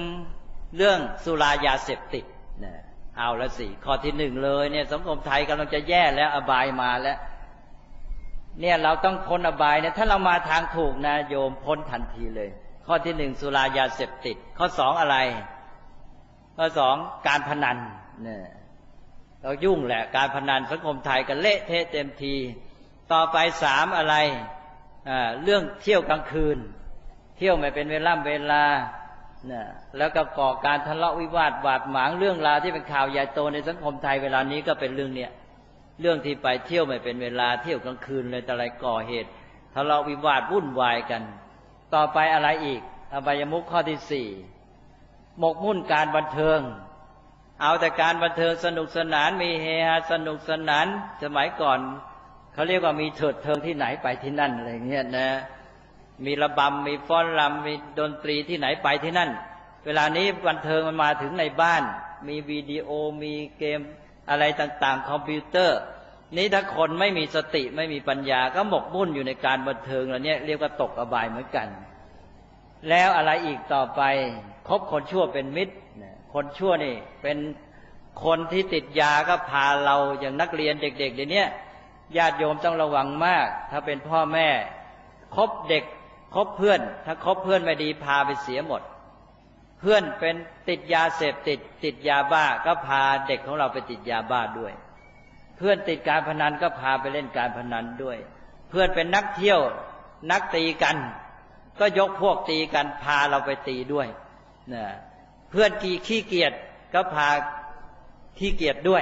Speaker 2: 1เรื่องสุรายาเสพติดนะเอาละสิข้อที่1เลยเนี่ยสังคมไทยกำลังจะแย่แล้วอบายมาแล้วเนี่ยเราต้องพ้นอบายเนี่ยถ้าเรามาทางถูกนะโยมพ้นทันทีเลยข้อที่1สุรายาเสพติดข้อ2อะไรข้อ2การพนันเนี่ยเรายุ่งแหละการพนันสังคมไทยกันเละเทะเต็มทีต่อไป3อะไรเรื่องเที่ยวกลางคืนเที่ยวไม่เป็นเวลาเนี่ยแล้วก็ก่อการทะเลาะวิวาทบาดหมางเรื่องราวที่เป็นข่าวใหญ่โตในสังคมไทยเวลานี้ก็เป็นเรื่องเนี่ยเรื่องที่ไปเที่ยวไม่เป็นเวลาเที่ยวกลางคืนเลยแต่อะไรก่อเหตุทะเลาะวิวาทวุ่นวายกันต่อไปอะไรอีกอบายมุขข้อที่4หมกมุ่นการบันเทิงเอาแต่การบันเทิงสนุกสนานมีเฮฮาสนุกสนานสมัยก่อนเขาเรียกว่ามีเถิดเทิงที่ไหนไปที่นั่นอะไรเงี้ยนะมีระบำมีฟ้อนรำมีดนตรีที่ไหนไปที่นั่นเวลานี้บันเทิงมันมาถึงในบ้านมีวิดีโอมีเกมอะไรต่างๆคอมพิวเตอร์นี้ถ้าคนไม่มีสติไม่มีปัญญาก็หมกมุ่นอยู่ในการบันเทิงแล้วเนี่ยเรียกว่าตกอบายเหมือนกันแล้วอะไรอีกต่อไปคบคนชั่วเป็นมิตรคนชั่วนี่เป็นคนที่ติดยาก็พาเราอย่างนักเรียนเด็กๆเดี๋ยวนี้ญาติโยมต้องระวังมากถ้าเป็นพ่อแม่คบเด็กคบเพื่อนถ้าคบเพื่อนไม่ดีพาไปเสียหมดเพื่อนเป็นติดยาเสพติดยาบ้าก็พาเด็กของเราไปติดยาบ้าด้วยเพื่อนติดการพนันก็พาไปเล่นการพนันด้วยเพื่อนเป็นนักเที่ยวนักตีกันก็ยกพวกตีกันพาเราไปตีด้วยนะเพื่อนขี้เกียจก็พาขี้เกียจด้วย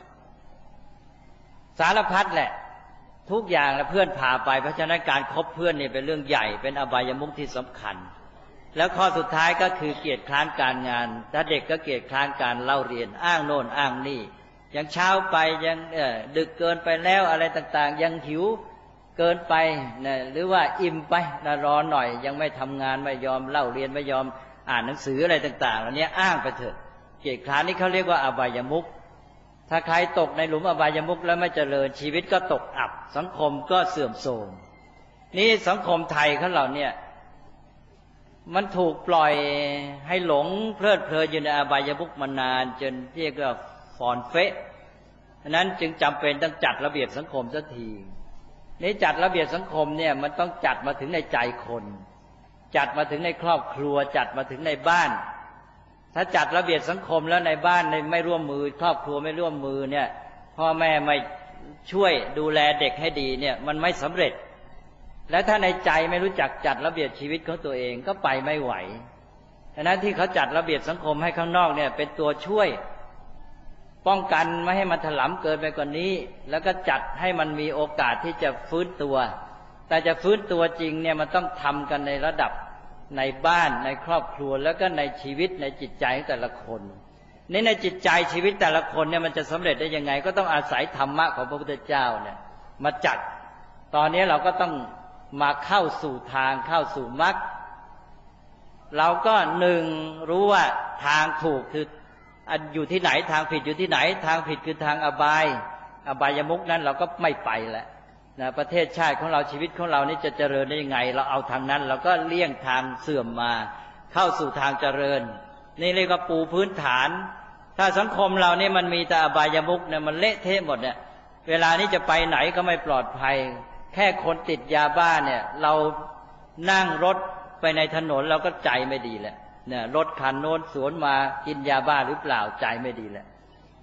Speaker 2: สารพัดแหละทุกอย่างแล้วเพื่อนพาไปเพราะฉะนั้นการคบเพื่อนเนี่ยเป็นเรื่องใหญ่เป็นอบายมุขที่สำคัญแล้วข้อสุดท้ายก็คือเกียจคร้านการงานถ้าเด็กก็เกียจคร้านการเล่าเรียนอ้างโน่นอ้างนี่ยังเช้าไปยังดึกเกินไปแล้วอะไรต่างๆยังหิวเกินไปนะหรือว่าอิ่มไปนะรอหน่อยยังไม่ทำงานไม่ยอมเล่าเรียนไม่ยอมอ่านหนังสืออะไรต่างๆเหล่านี้อ้างไปเถอะเกียจคร้านนี่เขาเรียกว่าอบายมุขถ้าใครตกในหลุมอบายมุขแล้วไม่เจริญชีวิตก็ตกอับสังคมก็เสื่อมโทรมนี่สังคมไทยของเราเนี่ยมันถูกปล่อยให้หลงเพลิดเพลินอยู่ในอบายมุขมานานจนเรียกว่าฟอนเฟะฉะนั้นจึงจำเป็นต้องจัดระเบียบสังคมสักทีนี่จัดระเบียบสังคมเนี่ยมันต้องจัดมาถึงในใจคนจัดมาถึงในครอบครัวจัดมาถึงในบ้านถ้าจัดระเบียบสังคมแล้วในบ้านไม่ร่วมมือครอบครัวไม่ร่วมมือเนี่ยพ่อแม่ไม่ช่วยดูแลเด็กให้ดีเนี่ยมันไม่สำเร็จและถ้าในใจไม่รู้จักจัดระเบียบชีวิตของตัวเองก็ไปไม่ไหวฉะนั้นที่เขาจัดระเบียบสังคมให้ข้างนอกเนี่ยเป็นตัวช่วยป้องกันไม่ให้มันถลำเกินไปกว่านี้แล้วก็จัดให้มันมีโอกาสที่จะฟื้นตัวแต่จะฟื้นตัวจริงเนี่ยมันต้องทำกันในระดับในบ้านในครอบครัวแล้วก็ในชีวิตในจิตใจของแต่ละคนในจิตใจชีวิตแต่ละคนเนี่ยมันจะสำเร็จได้ยังไงก็ต้องอาศัยธรรมะของพระพุทธเจ้าเนี่ยมาจัดตอนนี้เราก็ต้องมาเข้าสู่ทางเข้าสู่มรรคเราก็รู้ว่าทางถูกคืออยู่ที่ไหนทางผิดอยู่ที่ไหนทางผิดคือทางอบายมุขนั้นเราก็ไม่ไปแล้วนะประเทศชาติของเราชีวิตของเรานี่จะเจริญได้ยังไงเราเอาทางนั้นเราก็เลี่ยงทางเสื่อมมาเข้าสู่ทางเจริญนี่เรียกว่าปูพื้นฐานถ้าสังคมเรานี่มันมีแต่อบายมุขเนี่ยมันเละเทะหมดเนี่ยเวลานี้จะไปไหนก็ไม่ปลอดภัยแค่คนติดยาบ้าเนี่ยเรานั่งรถไปในถนนเราก็ใจไม่ดีแหละเนี่ยรถคันโน้นสวนมากินยาบ้าหรือเปล่าใจไม่ดีแหละ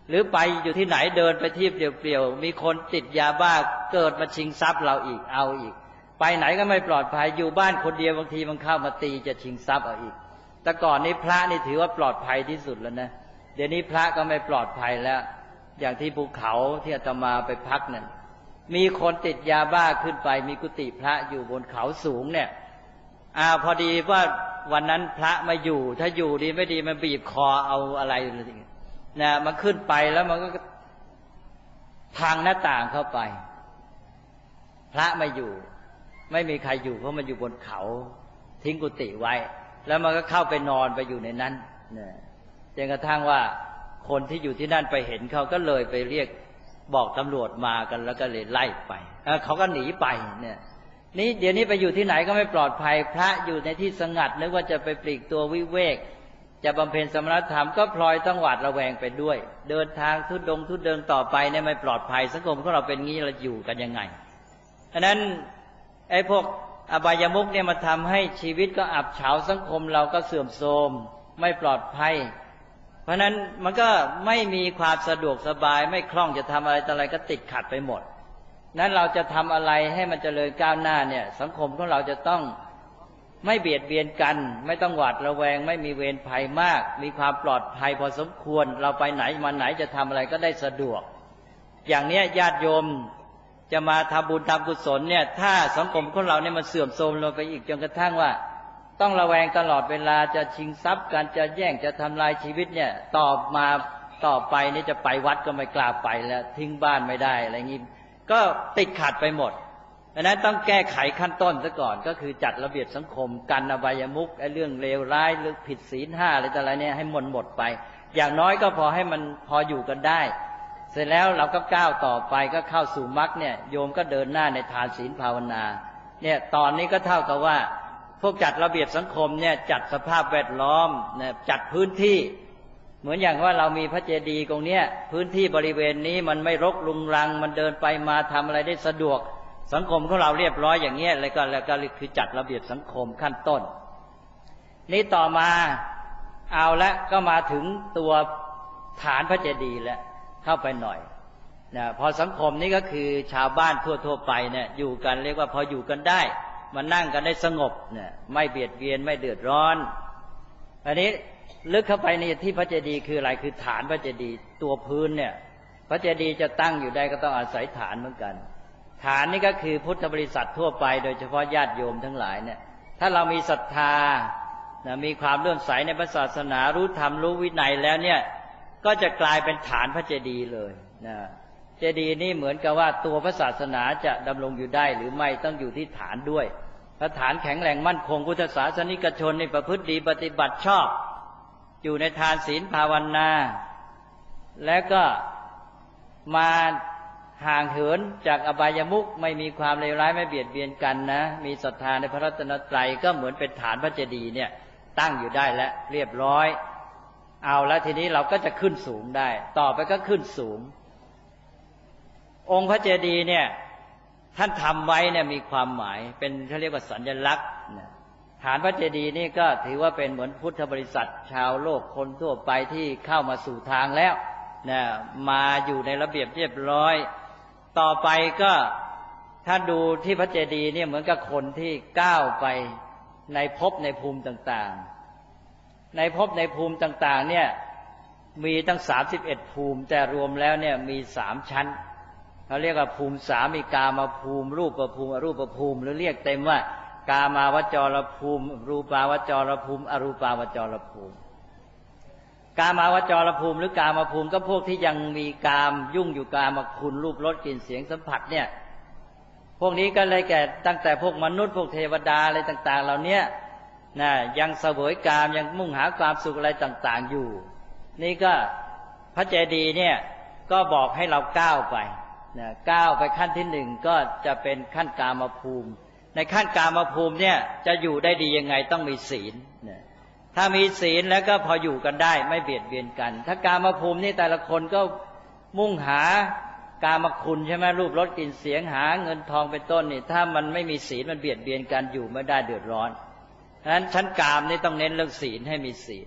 Speaker 2: หรือไปอยู่ที่ไหนเดินไปที่เปลี่ยวๆมีคนติดยาบ้าเกิดมาชิงทรัพย์เราอีกเอาอีกไปไหนก็ไม่ปลอดภัยอยู่บ้านคนเดียวบางทีมันเข้ามาตีจะชิงทรัพย์เอาอีกแต่ก่อนนี้พระนี่ถือว่าปลอดภัยที่สุดแล้วนะเดี๋ยวนี้พระก็ไม่ปลอดภัยแล้วอย่างที่ภูเขาที่อาตมาไปพักนั่นมีคนติดยาบ้าขึ้นไปมีกุฏิพระอยู่บนเขาสูงเนี่ยพอดีว่าวันนั้นพระมาอยู่ถ้าอยู่ดีไม่ดีมันบีบคอเอาอะไรนะมันขึ้นไปแล้วมันก็พังหน้าต่างเข้าไปพระมาอยู่ไม่มีใครอยู่เพราะมันอยู่บนเขาทิ้งกุฏิไว้แล้วมันก็เข้าไปนอนไปอยู่ในนั้นเนี่ยจนกระทั่งว่าคนที่อยู่ที่นั่นไปเห็นเขาก็เลยไปเรียกบอกตำรวจมากันแล้วก็เลยไล่ไปเขาก็หนีไปเนี่ยนี่เดี๋ยวนี้ไปอยู่ที่ไหนก็ไม่ปลอดภัยพระอยู่ในที่สงัดนึกว่าจะไปปลีกตัววิเวกจะบำเพ็ญสมณธรรมก็พลอยต้องหวาดระแวงไปด้วยเดินทางทุดงต่อไปเนี่ยไม่ปลอดภัยสังคมของเราเป็นงี้เราอยู่กันยังไงฉะนั้นไอ้พวกอบายมุขเนี่ยมาทำให้ชีวิตก็อับเฉาสังคมเราก็เสื่อมโทรมไม่ปลอดภัยเพราะนั้นมันก็ไม่มีความสะดวกสบายไม่คล่องจะทำอะไรต่ออะไรก็ติดขัดไปหมดนั้นเราจะทำอะไรให้มันเจริญก้าวหน้าเนี่ยสังคมของเราจะต้องไม่เบียดเบียนกันไม่ต้องหวาดระแวงไม่มีเวรภัยมากมีความปลอดภัยพอสมควรเราไปไหนมาไหนจะทำอะไรก็ได้สะดวกอย่างเนี้ยญาติโยมจะมาทำบุญทำกุศลเนี่ยถ้าสังคมของเราเนี่ยมันเสื่อมโทรมลงไปอีกจนกระทั่งว่าต้องระแวงตลอดเวลาจะชิงทรัพย์กันจะแย่งจะทำลายชีวิตเนี่ยต่อไปนี่จะไปวัดก็ไม่กล้าไปแล้วทิ้งบ้านไม่ได้อะไรงี้ก็ติดขัดไปหมดดังนั้นต้องแก้ไขขั้นต้นซะก่อนก็คือจัดระเบียบสังคมกันอบายมุขไอ้เรื่องเลวร้ายเรื่องผิดศีลห้าอะไรต่ออะไรเนี่ยให้หมดไปอย่างน้อยก็พอให้มันพออยู่กันได้เสร็จแล้วเราก็ก้าวต่อไปก็เข้าสู่มรรคเนี่ยโยมก็เดินหน้าในทานศีลภาวนาเนี่ยตอนนี้ก็เท่ากับว่าพวกจัดระเบียบสังคมเนี่ยจัดสภาพแวดล้อมเนี่ยจัดพื้นที่เหมือนอย่างว่าเรามีพระเจดีย์ตรงเนี้ยพื้นที่บริเวณนี้มันไม่รกรุงรังมันเดินไปมาทำอะไรได้สะดวกสังคมของเราเรียบร้อยอย่างเงี้ยแล้วก็คือจัดระเบียบสังคมขั้นต้นนี้ต่อมาเอาละก็มาถึงตัวฐานพระเจดีย์แล้วเข้าไปหน่อยนะพอสังคมนี้ก็คือชาวบ้านทั่วไปเนี่ยอยู่กันเรียกว่าพออยู่กันได้มานั่งกันได้สงบเนี่ยไม่เบียดเบียนไม่เดือดร้อนอันนี้ลึกเข้าไปในที่พระเจดีย์คืออะไรคือฐานพระเจดีย์ตัวพื้นเนี่ยพระเจดีย์จะตั้งอยู่ได้ก็ต้องอาศัยฐานเหมือนกันฐานนี่ก็คือพุทธบริษัททั่วไปโดยเฉพาะญาติโยมทั้งหลายเนี่ยถ้าเรามีศรัทธานะมีความเลื่อมใสในพระศาสนารู้ธรรมรู้วินัยแล้วเนี่ยก็จะกลายเป็นฐานพระเจดีย์เลยนะเจดีย์นี่เหมือนกับว่าตัวพระศาสนาจะดำรงอยู่ได้หรือไม่ต้องอยู่ที่ฐานด้วยถ้าฐานแข็งแรงมั่นคงพุทธศาสนิกชนในประพฤติดีปฏิบัติชอบอยู่ในทานศีลภาวนาแล้วก็มาห่างเหินจากอบายมุขไม่มีความเลวร้ายไม่เบียดเบียนกันนะมีศรัทธาในพระรัตนตรัยก็เหมือนเป็นฐานพระเจดีย์เนี่ยตั้งอยู่ได้แล้วเรียบร้อยเอาแล้วทีนี้เราก็จะขึ้นสูงได้ต่อไปก็ขึ้นสูงองค์พระเจดีย์เนี่ยท่านทำไว้เนี่ยมีความหมายเป็นเขาเรียกว่าสัญลักษณ์ฐานพระเจดีย์นี่ก็ถือว่าเป็นเหมือนพุทธบริษัทชาวโลกคนทั่วไปที่เข้ามาสู่ทางแล้วนะมาอยู่ในระเบียบเรียบร้อยต่อไปก็ถ้าดูที่พระเจดีย์เนี่ยเหมือนกับคนที่ก้าวไปในภพในภูมิต่างๆในภพในภูมิต่างๆเนี่ยมีตั้ง31ภูมิแต่รวมแล้วเนี่ยมี3ชั้นเขาเรียกว่าภูมิ3มีกามภูมิรูปภูมิอรูปภูมิหรือเรียกเต็มว่ากามาวจรภูมิรูปาวจรภูมิอรูปาวจรภูมิกามาวจรภูมิหรือกามภูมิก็พวกที่ยังมีกามยุ่งอยู่กามคุณรูปรสกลิ่นเสียงสัมผัสเนี่ยพวกนี้ก็เลยแก่ตั้งแต่พวกมนุษย์พวกเทวดาอะไรต่างๆเหล่านี้นะยังเสวยกามยังมุ่งหาความสุขอะไรต่างๆอยู่นี่ก็พระเจดีย์เนี่ยก็บอกให้เราก้าวไปนะก้าวไปขั้นที่1ก็จะเป็นขั้นกามภูมิในขั้นกามภูมิเนี่ยจะอยู่ได้ดียังไงต้องมีศีลนะถ้ามีศีลแล้วก็พออยู่กันได้ไม่เบียดเบียนกันถ้ากามภูมินี่แต่ละคนก็มุ่งหากามคุณใช่ไหมรูปรสกลิ่นเสียงหาเงินทองเป็นต้นนี่ถ้ามันไม่มีศีลมันเบียดเบียนกันอยู่ไม่ได้เดือดร้อนฉะนั้นชั้นกามนี่ต้องเน้นเรื่องศีลให้มีศีล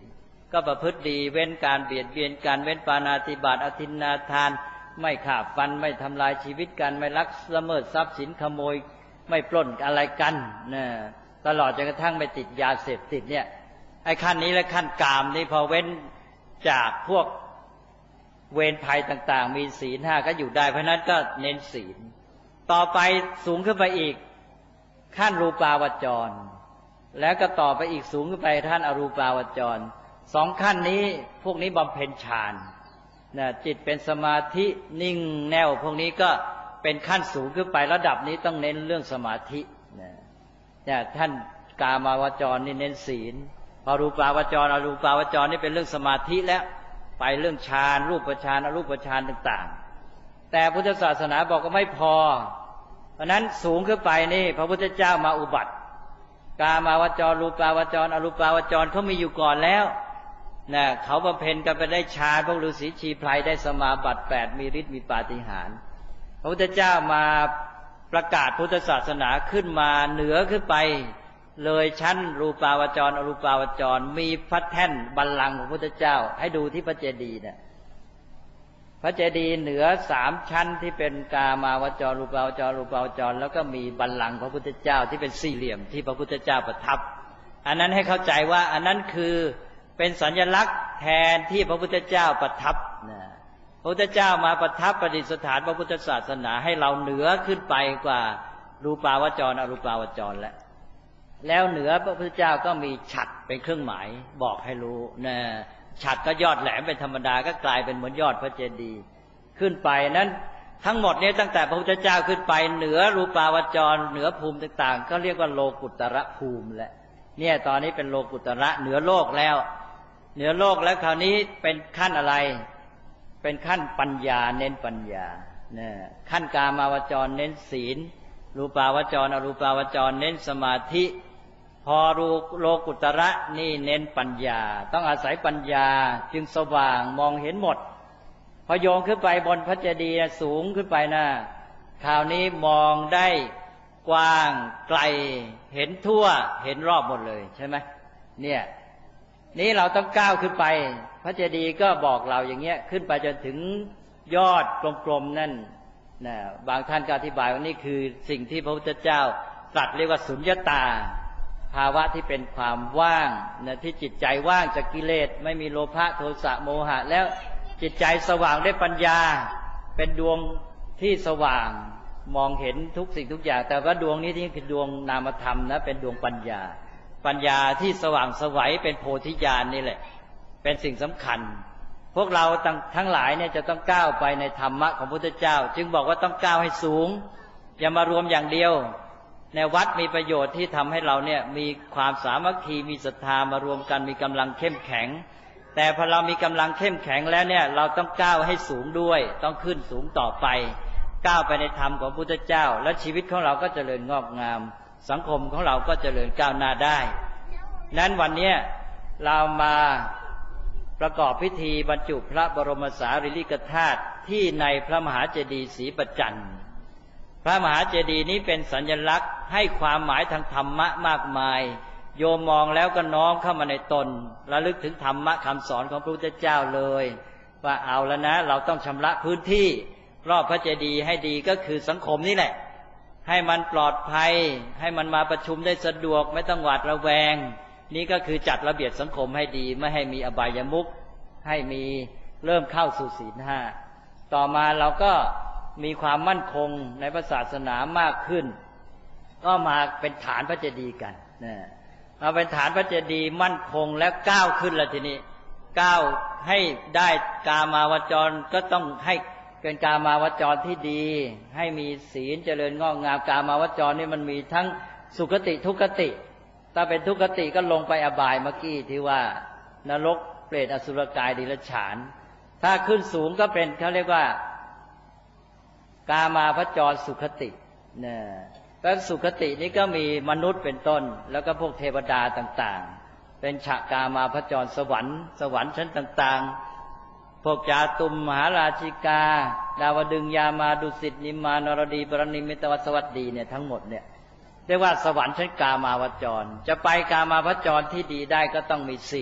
Speaker 2: ก็ประพฤติดีเว้นการเบียดเบียนกันเว้นปาณาติบาตอทินนาทานไม่ฆ่าฟันไม่ทำลายชีวิตกันไม่ลักละเมิดทรัพย์สินขโมยไม่ปล้นอะไรกันนะตลอดจนกระทั่งไม่ติดยาเสพติดเนี่ยไอ้ขั้นนี้และขั้นกามนี่พอเว้นจากพวกเวรภัยต่างๆมีศีล 5ก็อยู่ได้เพราะนั้นก็เน้นศีลต่อไปสูงขึ้นไปอีกขั้นรูปาวจรแล้วก็ต่อไปอีกสูงขึ้นไปท่านอรูปาวจร2ขั้นนี้พวกนี้บำเพ็ญฌานนะจิตเป็นสมาธินิ่งแน่วพวกนี้ก็เป็นขั้นสูงขึ้นไประดับนี้ต้องเน้นเรื่องสมาธินะท่านกามาวจรนี่เน้นศีลพอรูปาวจรอรูปาวจรนี่เป็นเรื่องสมาธิแล้วไปเรื่องฌานรูปฌานอรูปฌานต่างๆแต่พุทธศาสนาบอกก็ไม่พอเพราะนั้นสูงขึ้นไปนี่พระพุทธเจ้ามาอุบัติกามาวจรรูปาวจรอรูปาวจรเขามีอยู่ก่อนแล้วนะเขาบำเพ็ญกันไปได้ฌานพวกฤาษีชีไพรได้สมาบัติ8มีฤทธิ์มีปาฏิหาริย์พระพุทธเจ้ามาประกาศพุทธศาสนาขึ้นมาเหนือขึ้นไปเลยชั้นรูปาวจรอรูปาวจรมีพระแท่นบัลลังก์ของพระพุทธเจ้าให้ดูที่พระเจดีย์เนี่ยพระเจดีย์เหนือ3ชั้นที่เป็นกามาวจรรูปาวจรรูปาวจรแล้วก็มีบัลลังก์พระพุทธเจ้าที่เป็นสี่เหลี่ยมที่พระพุทธเจ้าประทับอันนั้นให้เข้าใจว่าอันนั้นคือเป็นสัญลักษณ์แทนที่พระพุทธเจ้าประทับนะพระพุทธเจ้ามาประทับประดิษฐานพระพุทธศาสนาให้เราเหนือขึ้นไปกว่ารูปาวจรอรูปาวจรแล้วเหนือพระพุทธเจ้าก็มีฉัตรเป็นเครื่องหมายบอกให้รู้นะฉัตรก็ยอดแหลมเป็นธรรมดาก็กลายเป็นเหมือนยอดพระเจดีย์ขึ้นไปนั้นทั้งหมดนี้ตั้งแต่พระพุทธเจ้าขึ้นไปเหนือรูปาวจรเหนือภูมิต่างๆก็เรียกว่าโลกุตระภูมิแหละเนี่ยตอนนี้เป็นโลกุตระเหนือโลกแล้วเหนือโลกแล้วคราวนี้เป็นขั้นอะไรเป็นขั้นปัญญาเน้นปัญญาเนี่ยขั้นกามาวจรเน้นศีลรูปาวจรอรูปาวจรเน้นสมาธิพอโลกุตระนี่เน้นปัญญาต้องอาศัยปัญญาจึงสว่างมองเห็นหมดพอโยงขึ้นไปบนพระเจดีย์สูงขึ้นไปนะคราวนี้มองได้กว้างไกลเห็นทั่วเห็นรอบหมดเลยใช่ไหมเนี่ยนี้เราต้องก้าวขึ้นไปพระเจดีย์ก็บอกเราอย่างเงี้ยขึ้นไปจนถึงยอดกลมๆนั่นนะบางท่านก็อธิบายว่านี่คือสิ่งที่พระพุทธเจ้าตรัสเรียกว่าสุญญตาภาวะที่เป็นความว่างนะที่จิตใจว่างจากกิเลสไม่มีโลภะโทสะโมหะแล้วจิตใจสว่างด้วยปัญญาเป็นดวงที่สว่างมองเห็นทุกสิ่งทุกอย่างแต่ว่าดวงนี้ที่คือดวงนามธรรมนะเป็นดวงปัญญาปัญญาที่สว่างไสวเป็นโพธิญาณนี่แหละเป็นสิ่งสำคัญพวกเราทั้งหลายเนี่ยจะต้องก้าวไปในธรรมะของพระพุทธเจ้าจึงบอกว่าต้องก้าวให้สูงอย่ามารวมอย่างเดียวในวัดมีประโยชน์ที่ทำให้เราเนี่ยมีความสามัคคีมีศรัทธามารวมกันมีกำลังเข้มแข็งแต่พอเรามีกำลังเข้มแข็งแล้วเนี่ยเราต้องก้าวให้สูงด้วยต้องขึ้นสูงต่อไปก้าวไปในธรรมของพระพุทธเจ้าแล้วชีวิตของเราก็เจริญงอกงามสังคมของเราก็เจริญก้าวหน้าได้นั้นวันนี้เรามาประกอบพิธีบรรจุพระบรมสารีริกธาตุที่ในพระมหาเจดีย์ศรีประจันทร์พระมหาเจดีย์นี้เป็นสัญลักษณ์ให้ความหมายทางธรรมะมากมายโยมมองแล้วก็น้อมเข้ามาในตนระลึกถึงธรรมะคำสอนของพระพุทธเจ้าเลยว่าเอาแล้วนะเราต้องชำระพื้นที่รอบพระเจดีย์ให้ดีก็คือสังคมนี่แหละให้มันปลอดภัยให้มันมาประชุมได้สะดวกไม่ต้องหวาดระแวงนี่ก็คือจัดระเบียบสังคมให้ดีไม่ให้มีอบายมุขให้มีเริ่มเข้าสู่ศีล 5ต่อมาเราก็มีความมั่นคงในพระศาสนามากขึ้นก็มาเป็นฐานพระเจดีย์กันมาเป็นฐานพระเจดีย์มั่นคงแล้วก้าวขึ้นแล้วทีนี้ก้าวให้ได้กามาวจรก็ต้องให้เป็นกามาวจรที่ดีให้มีศีลเจริญงอกงามกามาวจรนี่มันมีทั้งสุคติทุกขติถ้าเป็นทุกขติก็ลงไปอบายเมื่อกี้ที่ว่านรกเปรตอสุรกายเดรัจฉานถ้าขึ้นสูงก็เป็นเขาเรียกว่ากามาพจรสุคติเนี่ยแล้วสุคตินี้ก็มีมนุษย์เป็นต้นแล้วก็พวกเทวดาต่างๆเป็นฉกามาพจรสวรรค์ชั้นต่างๆพวกจาตุมมหาราชิกาดาวดึงยามาดุสิตนิมมานรดีปรณิมิตวสวัสดีเนี่ยทั้งหมดเนี่ยเรียกว่าสวรรค์ชั้นกามาวจรจะไปกามาวจรที่ดีได้ก็ต้องมีศีล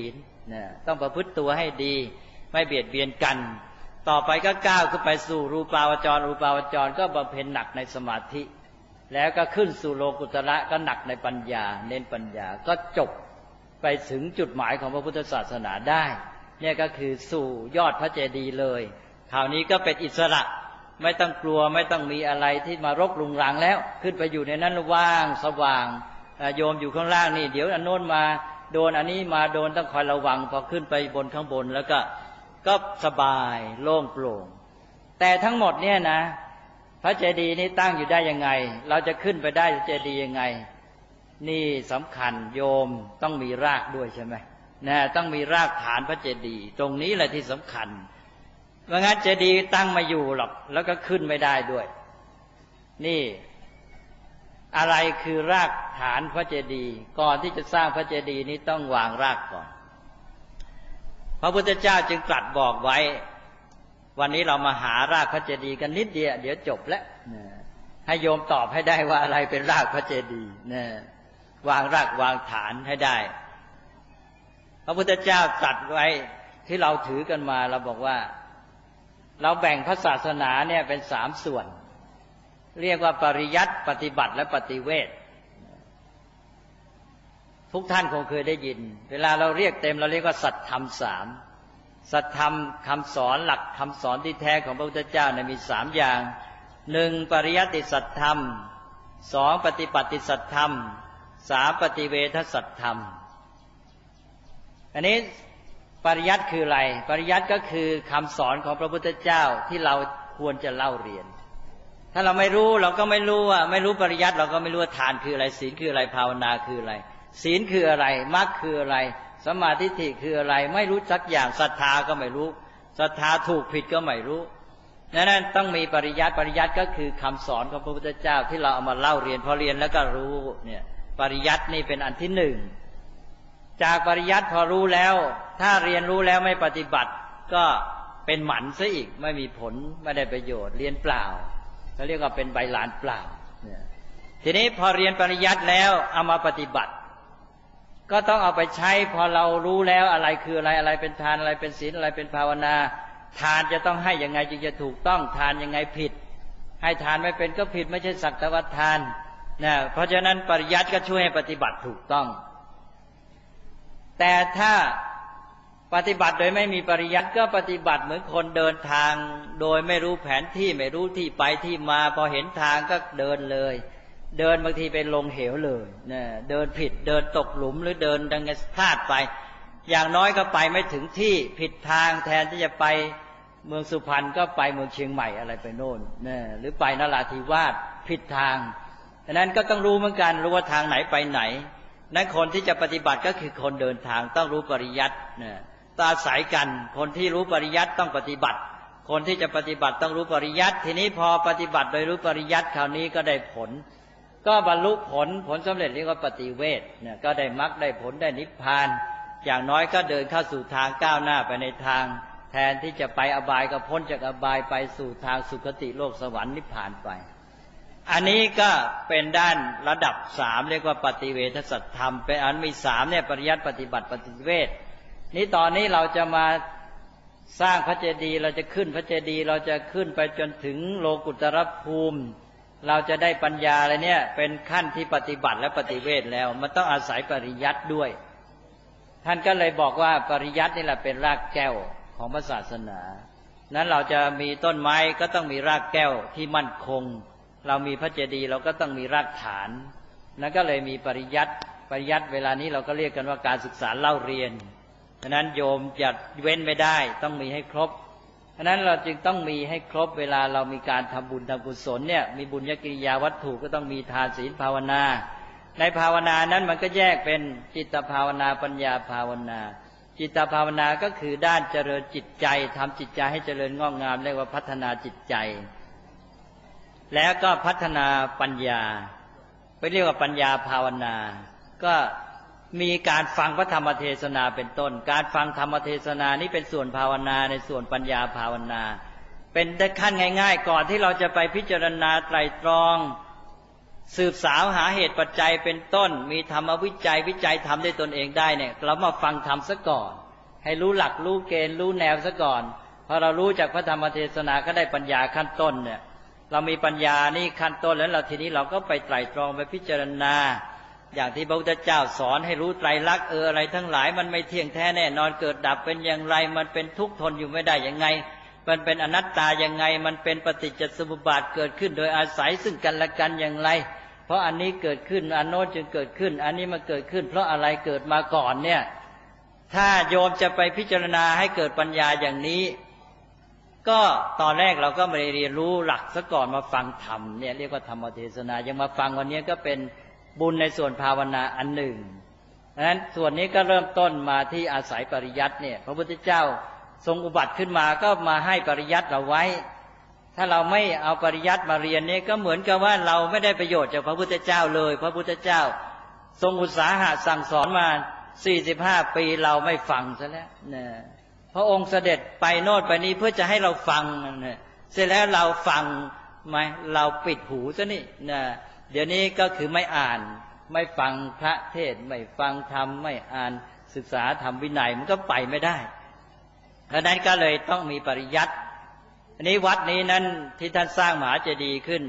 Speaker 2: เนี่ยต้องประพฤติตัวให้ดีไม่เบียดเบียนกันต่อไปก็ก้าวขึ้นไปสู่รูปาวจรรูปาวจรก็บำเพ็ญหนักในสมาธิแล้วก็ขึ้นสู่โลกุตระก็หนักในปัญญาเน้นปัญญาก็จบไปถึงจุดหมายของพระพุทธศาสนาได้เนี่ยก็คือสู่ยอดพระเจดีย์เลยคราวนี้ก็เป็นอิสระไม่ต้องกลัวไม่ต้องมีอะไรที่มารบรุงรังแล้วขึ้นไปอยู่ในนั้นว่างสว่างโยมอยู่ข้างล่างนี่เดี๋ยวอันโน้นมาโดนอันนี้มาโดนต้องคอยระวังพอขึ้นไปบนข้างบนแล้วก็สบายโล่งโปร่งแต่ทั้งหมดเนี่ยนะพระเจดีย์นี้ตั้งอยู่ได้ยังไงเราจะขึ้นไปได้เจดีย์ยังไงนี่สำคัญโยมต้องมีรากด้วยใช่ไหมนะต้องมีรากฐานพระเจดีย์ตรงนี้แหละที่สำคัญเพราะงั้นเจดีย์ตั้งไม่อยู่หรอกแล้วก็ขึ้นไม่ได้ด้วยนี่อะไรคือรากฐานพระเจดีย์ก่อนที่จะสร้างพระเจดีย์นี้ต้องวางรากก่อนพระพุทธเจ้าจึงตรัสบอกไว้วันนี้เรามาหารากพระเจดีย์กันนิดเดียวเดี๋ยวจบแล้วให้โยมตอบให้ได้ว่าอะไรเป็นรากพระเจดีย์วางรากวางฐานให้ได้พระพุทธเจ้าตรัสไว้ที่เราถือกันมาเราบอกว่าเราแบ่งพระศาสนาเนี่ยเป็น3ส่วนเรียกว่าปริยัติปฏิบัติและปฏิเวททุกท่านคงเคยได้ยินเวลาเราเรียกเต็มเราเรียกว่าสัจธรรม3สัจธรรมคำสอนหลักคำสอนที่แท้ของพระพุทธเจ้าเนี่ยมี3อย่าง1ปริยัติสัจธรรม2ปฏิบัติสัจธรรม3ปฏิเวทสัจธรรมอันนี้ปริยัติคืออะไรปริยัติก็คือคำสอนของพระพุทธเจ้าที่เราควรจะเล่าเรียนถ้าเราไม่รู้เราก็ไม่รู้ว่าไม่รู้ปริยัติเราก็ไม่รู้ว่าทานคืออะไรศีลคืออะไรภาวนาคืออะไรศีลคืออะไรมรรคคืออะไรสัมมาทิฏฐิคืออะไรไม่รู้สักอย่างศรัทธาก็ไม่รู้ศรัทธาถูกผิดก็ไม่รู้นั้นต้องมีปริยัติปริยัติก็คือคำสอนของพระพุทธเจ้าที่เราเอามาเล่าเรียนพอเรียนแล้วก็รู้เนี่ยปริยัตินี่เป็นอันที่1จากปริยัติพอรู้แล้วถ้าเรียนรู้แล้วไม่ปฏิบัติก็เป็นหมันซะอีกไม่มีผลไม่ได้ประโยชน์เรียนเปล่าเขาเรียกว่าเป็นใบลานเปล่าทีนี้พอเรียนปริยัติแล้วเอามาปฏิบัติก็ต้องเอาไปใช้พอเรารู้แล้วอะไรคืออะไรอะไรเป็นทานอะไรเป็นศีลอะไรเป็นภาวนาทานจะต้องให้ยังไงจึงจะถูกต้องทานยังไงผิดให้ทานไม่เป็นก็ผิดไม่ใช่สักแต่ว่าทานนะเพราะฉะนั้นปริยัติก็ช่วยให้ปฏิบัติถูกต้องแต่ถ้าปฏิบัติโดยไม่มีปริยัติก็ปฏิบัติเหมือนคนเดินทางโดยไม่รู้แผนที่ไม่รู้ที่ไปที่มาพอเห็นทางก็เดินเลยเดินบางทีไปลงเหวเลยเนี่ยเดินผิดเดินตกหลุมหรือเดินดังพลาดไปอย่างน้อยก็ไปไม่ถึงที่ผิดทางแทนที่จะไปเมืองสุพรรณก็ไปเมืองเชียงใหม่อะไรไปโน่นเนี่ยหรือไปนราธิวาสผิดทางดังนั้นก็ต้องรู้เหมือนกันรู้ว่าทางไหนไปไหนนั้นคนที่จะปฏิบัติก็คือคนเดินทางต้องรู้ปริยัติเนี่ยต้องอาศัยกันคนที่รู้ปริยัติต้องปฏิบัติคนที่จะปฏิบัติต้องรู้ปริยัติทีนี้พอปฏิบัติโดยรู้ปริยัติคราวนี้ก็ได้ผลก็บรรลุผลสำเร็จเรียกว่าปฏิเวทเนี่ยก็ได้มรรคได้ผลได้นิพพานอย่างน้อยก็เดินเข้าสู่ทางก้าวหน้าไปในทางแทนที่จะไปอบายก็พ้นจากอบายไปสู่ทางสุคติโลกสวรรค์นิพพานไปอันนี้ก็เป็นด้านระดับ3เรียกว่าปฏิเวทสัจธรรมเป็นอันมี3เนี่ยปริยัติปฏิบัติปฏิเวทนี้ตอนนี้เราจะมาสร้างพระเจดีย์เราจะขึ้นพระเจดีย์เราจะขึ้นไปจนถึงโลกุตรภูมิเราจะได้ปัญญาอะไรเนี่ยเป็นขั้นที่ปฏิบัติและปฏิเวทแล้วมันต้องอาศัยปริยัติด้วยท่านก็เลยบอกว่าปริยัตินี่แหละเป็นรากแก้วของศาสนานั้นเราจะมีต้นไม้ก็ต้องมีรากแก้วที่มั่นคงเรามีพระเจดีย์เราก็ต้องมีรากฐานนั้นก็เลยมีปริยัติเวลานี้เราก็เรียกกันว่าการศึกษาเล่าเรียนฉะนั้นโยมอย่าเว้นไม่ได้ต้องมีให้ครบฉะนั้นเราจึงต้องมีให้ครบเวลาเรามีการทำบุญทำกุศลเนี่ยมีบุญญกิริยาวัตถุก็ต้องมีทานศีลภาวนาในภาวนานั้นมันก็แยกเป็นจิตภาวนาปัญญาภาวนาจิตภาวนาก็คือด้านเจริญจิตใจทำจิตใจให้เจริญงอกงามเรียกว่าพัฒนาจิตใจแล้วก็พัฒนาปัญญาไปเรียกว่าปัญญาภาวนาก็มีการฟังพระธรรมเทศนาเป็นต้นการฟังธรรมเทศนานี้เป็นส่วนภาวนาในส่วนปัญญาภาวนาเป็นขั้นง่ายๆก่อนที่เราจะไปพิจารณาไตรตรองสืบสาวหาเหตุปัจจัยเป็นต้นมีธรรมวิจัยธรรมด้วยตนเองได้เนี่ยเรามาฟังธรรมซะก่อนให้รู้หลักรู้เกณฑ์รู้แนวซะก่อนพอเรารู้จากพระธรรมเทศนาก็ได้ปัญญาขั้นต้นเนี่ยเรามีปัญญานี่ขั้นต้นแล้วเราทีนี้เราก็ไปไตร่ตรองไปพิจารณาอย่างที่พระพุทธเจ้าสอนให้รู้ไตรลักษณ์อะไรทั้งหลายมันไม่เที่ยงแท้แน่นอนเกิดดับเป็นอย่างไรมันเป็นทุกข์ทนอยู่ไม่ได้ยังไงมันเป็นอนัตตายังไงมันเป็นปฏิจจสมุปบาทเกิดขึ้นโดยอาศัยซึ่งกันและกันอย่างไรเพราะอันนี้เกิดขึ้นอันโน้นจึงเกิดขึ้นอันนี้มาเกิดขึ้นเพราะอะไรเกิดมาก่อนเนี่ยถ้าโยมจะไปพิจารณาให้เกิดปัญญาอย่างนี้ก็ตอนแรกเราก็ไม่ได้เรียนรู้หลักซะก่อนมาฟังธรรมเนี่ยเรียกว่าธรรมเทศนายังมาฟังวันนี้ก็เป็นบุญในส่วนภาวนาอันหนึ่งดังนั้นส่วนนี้ก็เริ่มต้นมาที่อาศัยปริยัติเนี่ยพระพุทธเจ้าทรงอุบัติขึ้นมาก็มาให้ปริยัติเราไว้ถ้าเราไม่เอาปริยัติมาเรียนนี่ก็เหมือนกับว่าเราไม่ได้ประโยชน์จากพระพุทธเจ้าเลยพระพุทธเจ้าทรงอุตสาหะสั่งสอนมา45 ปีเราไม่ฟังซะแล้วเนี่ยพระองค์เสด็จไปโน่นไปนี้เพื่อจะให้เราฟังเนี่ยเสร็จแล้วเราฟังไหมเราปิดหูซะนี่นะเดี๋ยวนี้ก็คือไม่อ่านไม่ฟังพระเทศน์ไม่ฟังธรรมไม่อ่านศึกษาธรรมวินัยมันก็ไปไม่ได้ดังนั้นก็เลยต้องมีปริยัติอันนี้วัดนี้นั้นที่ท่านสร้างมหาเจดีย์ขึ้น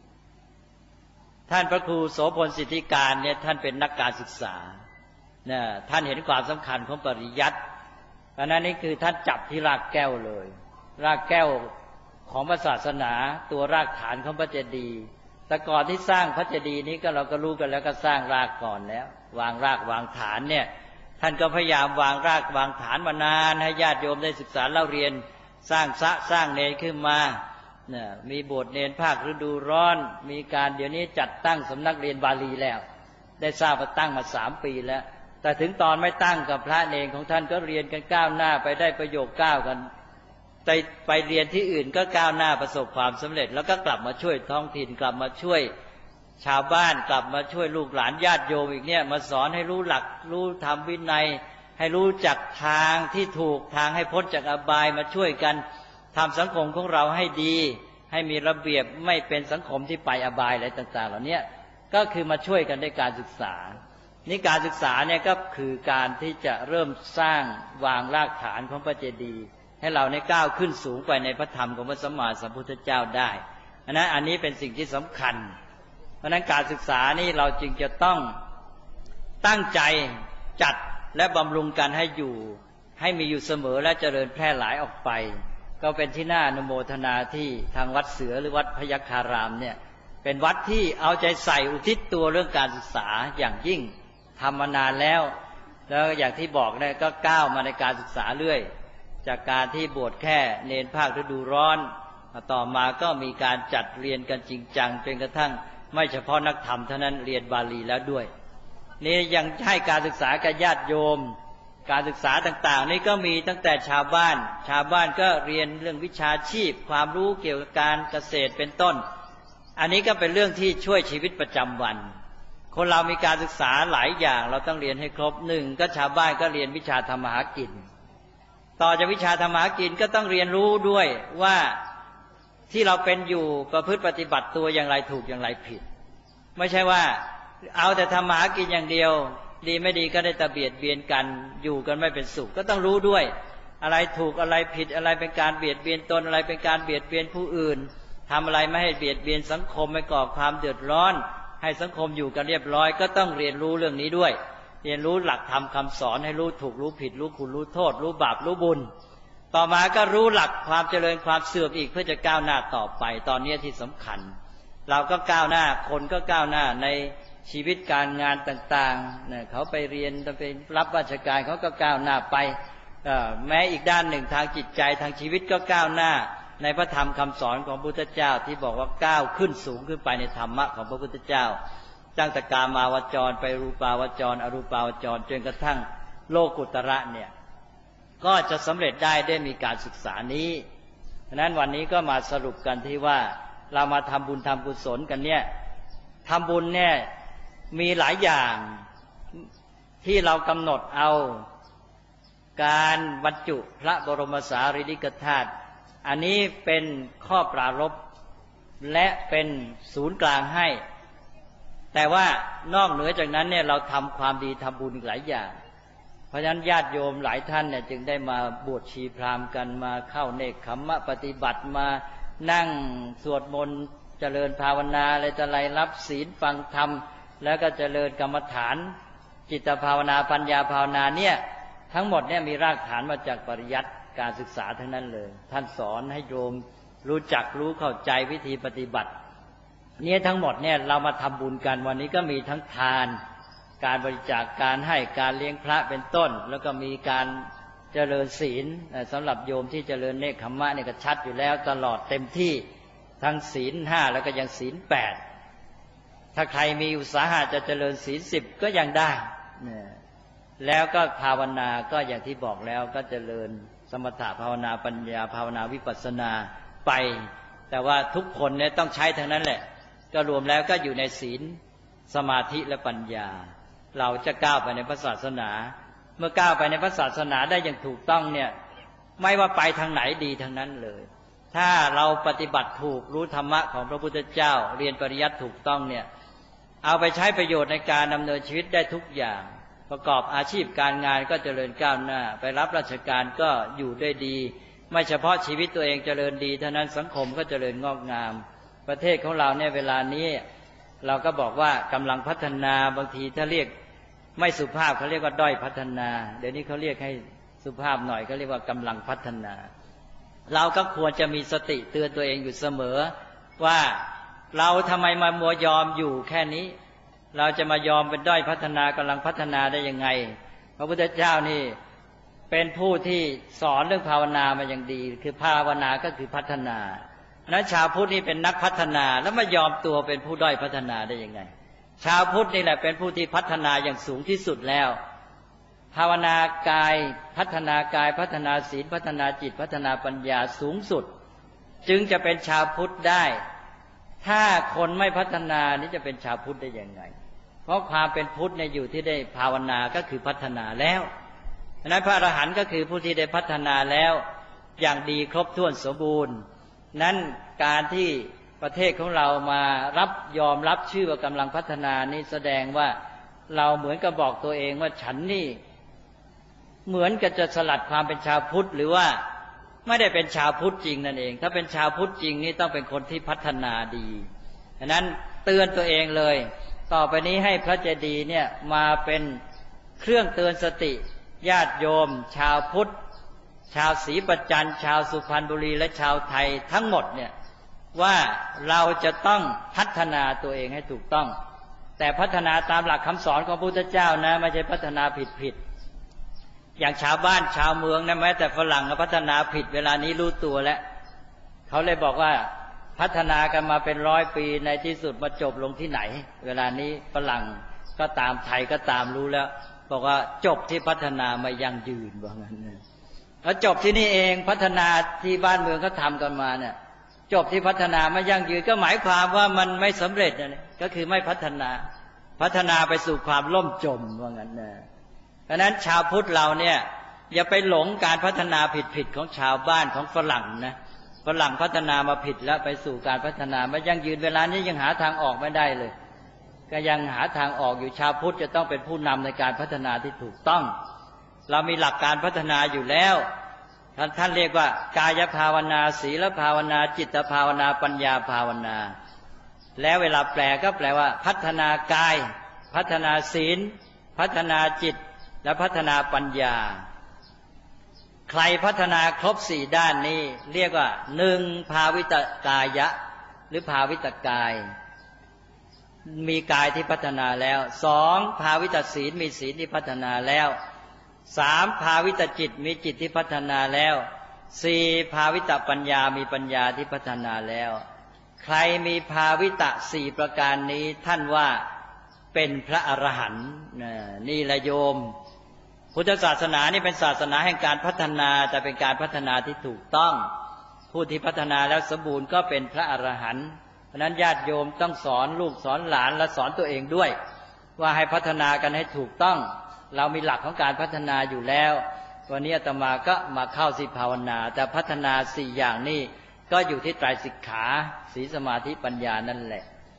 Speaker 2: ท่านพระครูโสพลสิทธิการเนี่ยท่านเป็นนักการศึกษาเนี่ยท่านเห็นความสำคัญของปริยัติเพราะนั้นนี่คือท่านจับที่รากแก้วเลยรากแก้วของศาสนาตัวรากฐานของพระเจดีย์แต่ก่อนที่สร้างพระเจดีย์นี้ก็เราก็รู้กันแล้วก็สร้างรากก่อนแล้ววางรากวางฐานเนี่ยท่านก็พยายามวางรากวางฐานมานานให้ญาติโยมได้ศึกษาเล่าเรียนสร้างสร้างเนรขึ้นมาเนี่ยมีโบสถ์เนรภาคฤดูร้อนมีการเดี๋ยวนี้จัดตั้งสำนักเรียนบาลีแล้วได้ทราบว่าตั้งมา3 ปีแล้วแต่ถึงตอนไม่ตั้งกับพระเนรของท่านก็เรียนกันก้าวหน้าไปได้ประโยค9กันไปเรียนที่อื่นก็ก้าวหน้าประสบความสำเร็จแล้วก็กลับมาช่วยท้องถิ่นกลับมาช่วยชาวบ้านกลับมาช่วยลูกหลานญาติโยมอีกเนี่ยมาสอนให้รู้หลักรู้ธรรมวินัยให้รู้จักทางที่ถูกทางให้พ้นจากอบายมาช่วยกันทำสังคมของเราให้ดีให้มีระเบียบไม่เป็นสังคมที่ไปอบายอะไรต่างๆเหล่านี้ก็คือมาช่วยกันในการศึกษานี่การศึกษาเนี่ยก็คือการที่จะเริ่มสร้างวางรากฐานของพระเจดีย์ให้เราในก้าวขึ้นสูงไปในพระธรรมของพระสัมมาสัมพุทธเจ้าได้อันนี้เป็นสิ่งที่สำคัญเพราะนั้นการศึกษานี่เราจึงจะต้องตั้งใจจัดและบำรุงกันให้มีอยู่เสมอและเจริญแพร่หลายออกไปก็เป็นที่น่าอนุโมทนาที่ทางวัดเสือหรือวัดพยัคฆารามเนี่ยเป็นวัดที่เอาใจใส่อุทิศตัวเรื่องการศึกษาอย่างยิ่งทำมานานแล้วอย่างที่บอกเนี่ยก็ก้าวมาในการศึกษาเรื่อยจากการที่บวชแค่เนรภาคฤดูร้อนต่อมาก็มีการจัดเรียนกันจริงจังจนกระทั่งไม่เฉพาะนักธรรมเท่านั้นเรียนบาลีแล้วด้วยนี่ยังให้การศึกษากับญาติโยมการศึกษาต่างๆนี่ก็มีตั้งแต่ชาวบ้านก็เรียนเรื่องวิชาชีพความรู้เกี่ยวกับการเกษตรเป็นต้นอันนี้ก็เป็นเรื่องที่ช่วยชีวิตประจำวันคนเรามีการศึกษาหลายอย่างเราต้องเรียนให้ครบ1ก็ชาวบ้านก็เรียนวิชาทำมาหากินต่อจากวิชาทำมาหากินก็ต้องเรียนรู้ด้วยว่าที่เราเป็นอยู่ประพฤติปฏิบัติตัวอย่างไรถูกอย่างไรผิดไม่ใช่ว่าเอาแต่ทำมาหากินอย่างเดียวดีไม่ดีก็ได้แต่เบียดเบียนกันอยู่กันไม่เป็นสุขก็ต้องรู้ด้วยอะไรถูกอะไรผิดอะไรเป็นการเบียดเบียนตนอะไรเป็นการเบียดเบียนผู้อื่นทำอะไรไม่ให้เบียดเบียนสังคมไม่ก่อความเดือดร้อนให้สังคมอยู่กันเรียบร้อยก็ต้องเรียนรู้เรื่องนี้ด้วยเรียนรู้หลักธรรมคำสอนให้รู้ถูกรู้ผิดรู้คุณรู้โทษรู้บาปรู้บุญต่อมาก็รู้หลักความเจริญความเสื่อมอีกเพื่อจะก้าวหน้าต่อไปตอนนี้ที่สำคัญเราก็ก้าวหน้าคนก็ก้าวหน้าในชีวิตการงานต่างๆเนี่ยเขาไปเรียนไปรับราชการเขาก็ก้าวหน้าไปแม้อีกด้านหนึ่งทางจิตใจทางชีวิตก็ก้าวหน้าในพระธรรมคำสอนของพระพุทธเจ้าที่บอกว่าก้าวขึ้นสูงขึ้นไปในธรรมะของพระพุทธเจ้าตั้งแต่กามาวจรไปรูปาวจรอรูปาวจรจนกระทั่งโลกุตระเนี่ยก็จะสำเร็จได้ด้วยมีการศึกษานี้ฉะนั้นวันนี้ก็มาสรุปกันที่ว่าเรามาทำบุญทำกุศลกันเนี่ยทำบุญเนี่ยมีหลายอย่างที่เรากำหนดเอาการบรรจุพระบรมสารีริกธาตุอันนี้เป็นข้อปรารภและเป็นศูนย์กลางให้แต่ว่านอกเหนือจากนั้นเนี่ยเราทำความดีทำบุญอีกหลายอย่างเพราะฉะนั้นญาติโยมหลายท่านเนี่ยจึงได้มาบวชชีพราหมณ์กันมาเข้าเนกขัมมะปฏิบัติมานั่งสวดมนต์เจริญภาวนาอะไรต่ออะไรรับศีลฟังธรรมแล้วก็เจริญกรรมฐานจิตภาวนาปัญญาภาวนาเนี่ยทั้งหมดเนี่ยมีรากฐานมาจากปริยัติการศึกษาทั้งนั้นเลยท่านสอนให้โยมรู้จักรู้เข้าใจวิธีปฏิบัติเนี่ยทั้งหมดเนี่ยเรามาทำบุญกันวันนี้ก็มีทั้งทานการบริจาคการให้การเลี้ยงพระเป็นต้นแล้วก็มีการเจริญศีลสำหรับโยมที่เจริญเนกขัมมะเนี่ยก็ชัดอยู่แล้วตลอดเต็มที่ทั้งศีล5แล้วก็ยังศีล8ถ้าใครมีอุตสาหะจะเจริญศีล10ก็ยังได้แล้วก็ภาวนาก็อย่างที่บอกแล้วก็เจริญสมถะภาวนาปัญญาภาวนาวิปัสสนาไปแต่ว่าทุกคนเนี่ยต้องใช้ทั้งนั้นแหละก็รวมแล้วก็อยู่ในศีลสมาธิและปัญญาเราจะก้าวไปในพระศาสนาเมื่อก้าวไปในพระศาสนาได้อย่างถูกต้องเนี่ยไม่ว่าไปทางไหนดีทางนั้นเลยถ้าเราปฏิบัติถูกรู้ธรรมะของพระพุทธเจ้าเรียนปริยัติถูกต้องเนี่ยเอาไปใช้ประโยชน์ในการดำเนินชีวิตได้ทุกอย่างประกอบอาชีพการงานก็เจริญก้าวหน้าไปรับราชการก็อยู่ได้ดีไม่เฉพาะชีวิตตัวเองเจริญดีเท่านั้นสังคมก็เจริญงอกงามประเทศของเราเนี่ยเวลานี้เราก็บอกว่ากำลังพัฒนาบางทีถ้าเรียกไม่สุภาพเขาเรียกว่าด้อยพัฒนาเดี๋ยวนี้เขาเรียกให้สุภาพหน่อยเขาเรียกว่ากำลังพัฒนาเราก็ควรจะมีสติเตือนตัวเองอยู่เสมอว่าเราทำไมมามัวยอมอยู่แค่นี้เราจะมายอมเป็นด้อยพัฒนากำลังพัฒนาได้ยังไงพระพุทธเจ้านี่เป็นผู้ที่สอนเรื่องภาวนามาอย่างดีคือภาวนาก็คือพัฒนานั้นชาวพุทธนี่เป็นนักพัฒนาแล้วมายอมตัวเป็นผู้ด้อยพัฒนาได้ยังไงชาวพุทธนี่แหละเป็นผู้ที่พัฒนาอย่างสูงที่สุดแล้วภาวนากายพัฒนากายพัฒนาศีลพัฒนาจิตพัฒนาปัญญาสูงสุดจึงจะเป็นชาวพุทธได้ถ้าคนไม่พัฒนานี่จะเป็นชาวพุทธได้ยังไงเพราะความเป็นพุทธเนี่ยอยู่ที่ได้ภาวนาก็คือพัฒนาแล้วฉะนั้นพระอรหันต์ก็คือผู้ที่ได้พัฒนาแล้วอย่างดีครบถ้วนสมบูรณ์นั้นการที่ประเทศของเรามารับยอมรับชื่อว่ากำลังพัฒนานี่แสดงว่าเราเหมือนกับบอกตัวเองว่าฉันนี่เหมือนกับจะสลัดความเป็นชาวพุทธหรือว่าไม่ได้เป็นชาวพุทธจริงนั่นเองถ้าเป็นชาวพุทธจริงนี่ต้องเป็นคนที่พัฒนาดีฉะนั้นเตือนตัวเองเลยต่อไปนี้ให้พระเจดีย์เนี่ยมาเป็นเครื่องเตือนสติญาติโยมชาวพุทธชาวศรีประจันชาวสุพรรณบุรีและชาวไทยทั้งหมดเนี่ยว่าเราจะต้องพัฒนาตัวเองให้ถูกต้องแต่พัฒนาตามหลักคำสอนของพระพุทธเจ้านะไม่ใช่พัฒนาผิดอย่างชาวบ้านชาวเมืองนะแม้แต่ฝรั่งก็พัฒนาผิดเวลานี้รู้ตัวแล้วเขาเลยบอกว่าพัฒนากันมาเป็น100 ปีในที่สุดมาจบลงที่ไหนเวลานี้ฝรั่งก็ตามไทยก็ตามรู้แล้วบอกว่าจบที่พัฒนามายั่งยืนว่างั้นแล้วจบที่นี่เองพัฒนาที่บ้านเมืองเขาทำกันมาเนี่ยจบที่พัฒนาไม่ยั่งยืนก็หมายความว่ามันไม่สำเร็จนะก็คือไม่พัฒนาไปสู่ความล่มจมว่างั้นนะเพราะนั้นชาวพุทธเราเนี่ยอย่าไปหลงการพัฒนาผิดของชาวบ้านของฝรั่งนะฝรั่งพัฒนามาผิดแล้วไปสู่การพัฒนาไม่ยั่งยืนเวลานี้ยังหาทางออกไม่ได้เลยก็ยังหาทางออกอยู่ชาวพุทธจะต้องเป็นผู้นำในการพัฒนาที่ถูกต้องเรามีหลักการพัฒนาอยู่แล้วท่านเรียกว่ากายภาวนาศีลภาวนาจิตภาวนาปัญญาภาวนาแล้วเวลาแปลก็แปลว่าพัฒนากายพัฒนาศีลพัฒนาจิตและพัฒนาปัญญาใครพัฒนาครบ4ด้านนี้เรียกว่า1ภาวิตกายะหรือภาวิตกายมีกายที่พัฒนาแล้ว2ภาวิตศีลมีศีลที่พัฒนาแล้ว3ภาวิตจิตมีจิตที่พัฒนาแล้ว4ภาวิตปัญญามีปัญญาที่พัฒนาแล้วใครมีภาวิต4ประการนี้ท่านว่าเป็นพระอรหันต์นี่แหละโยมพุทธศาสนานี่เป็นศาสนาแห่งการพัฒนาแต่เป็นการพัฒนาที่ถูกต้องผู้ที่พัฒนาแล้วสมบูรณ์ก็เป็นพระอรหันต์เพราะนั้นญาติโยมต้องสอนลูกสอนหลานและสอนตัวเองด้วยว่าให้พัฒนากันให้ถูกต้องเรามีหลักของการพัฒนาอยู่แล้ววันนี้อาตมาก็มาเข้าภาวนาแต่พัฒนา4อย่างนี้ก็อยู่ที่ไตรสิกขาศีลสมาธิปัญญานั่นแหละ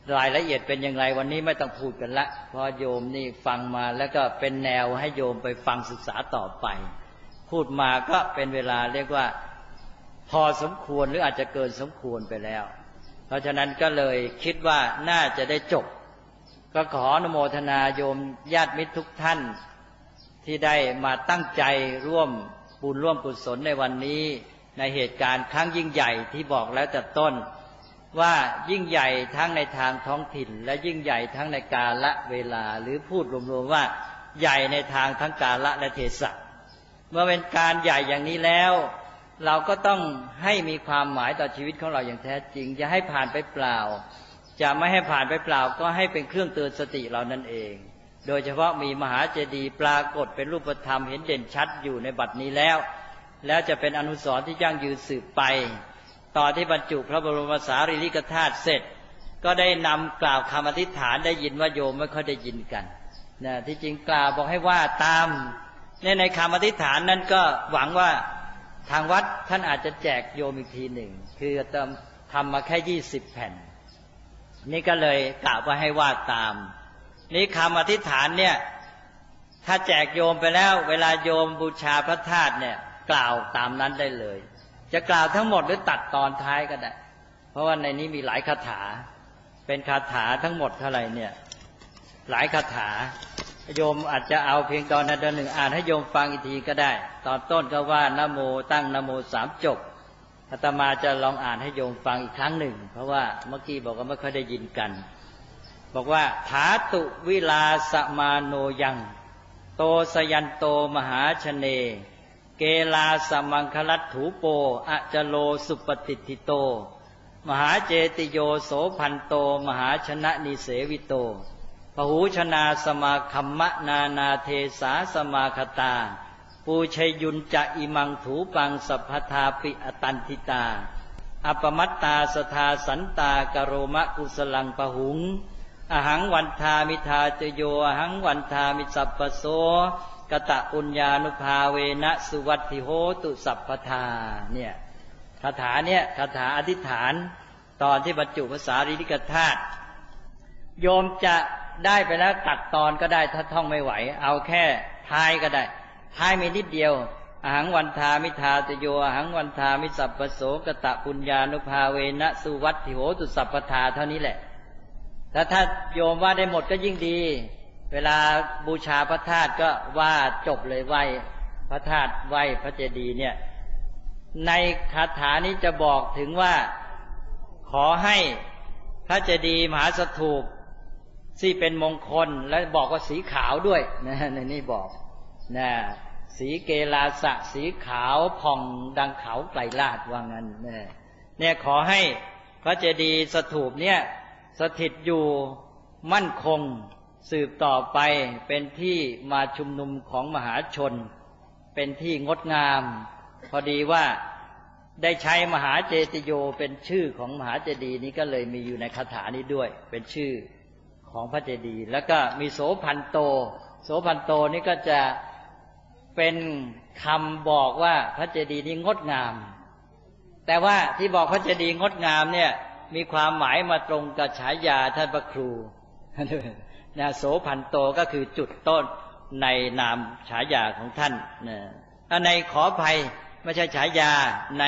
Speaker 2: รายละเอียดเป็นอย่างไรวันนี้ไม่ต้องพูดกันละเพราะโยมนี่ฟังมาแล้วก็เป็นแนวให้โยมไปฟังศึกษาต่อไปพูดมาก็เป็นเวลาเรียกว่าพอสมควรหรืออาจจะเกินสมควรไปแล้วเพราะฉะนั้นก็เลยคิดว่าน่าจะได้จบก็ขออนุโมทนาโยมญาติมิตรทุกท่านที่ได้มาตั้งใจร่วมบุญร่วมกุศลในวันนี้ในเหตุการณ์ครั้งยิ่งใหญ่ที่บอกแล้วแต่ต้นว่ายิ่งใหญ่ทั้งในทางท้องถิ่นและยิ่งใหญ่ทั้งในกาลเวลาหรือพูดรวมๆว่าใหญ่ในทางทั้งกาลและเทศะเมื่อเป็นการใหญ่อย่างนี้แล้วเราก็ต้องให้มีความหมายต่อชีวิตของเราอย่างแท้จริงอย่าให้ผ่านไปเปล่าจะไม่ให้ผ่านไปเปล่าก็ให้เป็นเครื่องเตือนสติเรานั่นเองโดยเฉพาะมีมหาเจดีย์ปรากฏเป็นรูปธรรมเห็นเด่นชัดอยู่ในบัดนี้แล้วจะเป็นอนุสรณ์ที่ยั่งยืนสืบไปตอนที่บรรจุพระบรมสารีริกธาตุเสร็จก็ได้นำกล่าวคำอธิษฐานได้ยินว่าโยมไม่ค่อยได้ยินกันนะที่จริงกล่าวบอกให้ว่าตามในคำอธิษฐานนั้นก็หวังว่าทางวัดท่านอาจจะแจกโยมอีกทีหนึ่งคือทำมาแค่20 แผ่นนี่ก็เลยกล่าวว่าให้ว่าตามนี่คำอธิษฐานเนี่ยถ้าแจกโยมไปแล้วเวลาโยมบูชาพระธาตุเนี่ยกล่าวตามนั้นได้เลยจะกล่าวทั้งหมดหรือตัดตอนท้ายก็ได้เพราะว่าในนี้มีหลายคาถาเป็นคาถาทั้งหมดเท่าไหร่เนี่ยหลายคาถาโยมอาจจะเอาเพียงตอนนั้นตอนหนึ่งอ่านให้โยมฟังอีกทีก็ได้ตอนต้นก็ว่านะโมตั้งนะโม3 จบอาตมาจะลองอ่านให้โยมฟังอีกครั้งหนึ่งเพราะว่าเมื่อกี้บอกว่าไม่ค่อยได้ยินกันบอกว่าถาตุวิลาสมาโนยังโตสยันโตมหาชเนเกลาสมังคลัตถูโปอะจโลสุปฏิทิโตมหาเจติโยโสพันโตมหาชนะนิเสวิโตปหูชนาสมาคัมมะนานาเทสาสมาคตาปูชัยยุนจะอิมังถูปังสัพพทาปิอตันติตาอปมัตตาสทาสันตากโรมะกุสลังปหุงอหังวันทามิทาจโยอหังวันทามิสัพพโสกตะปุญญานุภาเวนะสุวัตถิโหตุสัพพทาเนี่ยคาถาเนี่ยคาถาอธิษฐานตอนที่บรรจุพระสารีริกธาตุโยมจะได้ไปแล้วตัดตอนก็ได้ถ้าท่องไม่ไหวเอาแค่ท้ายก็ได้ท้ายมีนิดเดียวอหังวันทามิทาจโยอหังวันทามิสัพพโสกตะปุญญานุภาเวนะสุวัตถิโหตุสัพพทาเท่านี้แหละถ้าโยมว่าได้หมดก็ยิ่งดีเวลาบูชาพระธาตุก็ว่าจบเลยไหว้พระธาตุไหว้พระเจดีย์เนี่ยในคาถานี้จะบอกถึงว่าขอให้พระเจดีย์มหาสถูปที่เป็นมงคลและบอกว่าสีขาวด้วยนะในนี้บอกนะสีเกลาสะสีขาวผ่องดังเขาไกลลาดว่างั้นเนี่ยขอให้พระเจดีย์สถูปเนี่ยสถิตอยู่มั่นคงสืบต่อไปเป็นที่มาชุมนุมของมหาชนเป็นที่งดงามพอดีว่าได้ใช้มหาเจติโยเป็นชื่อของมหาเจดีย์นี้ก็เลยมีอยู่ในคาถานี้ด้วยเป็นชื่อของพระเจดีย์แล้วก็มีโสพันโตโสพันโตนี่ก็จะเป็นคำบอกว่าพระเจดีย์นี้งดงามแต่ว่าที่บอกพระเจดีย์งดงามเนี่ยมีความหมายมาตรงกับฉายาท่านพระครูนะโสพันโตก็คือจุดต้นในนามฉายาของท่านนะในขออภัยไม่ใช่ฉายาใน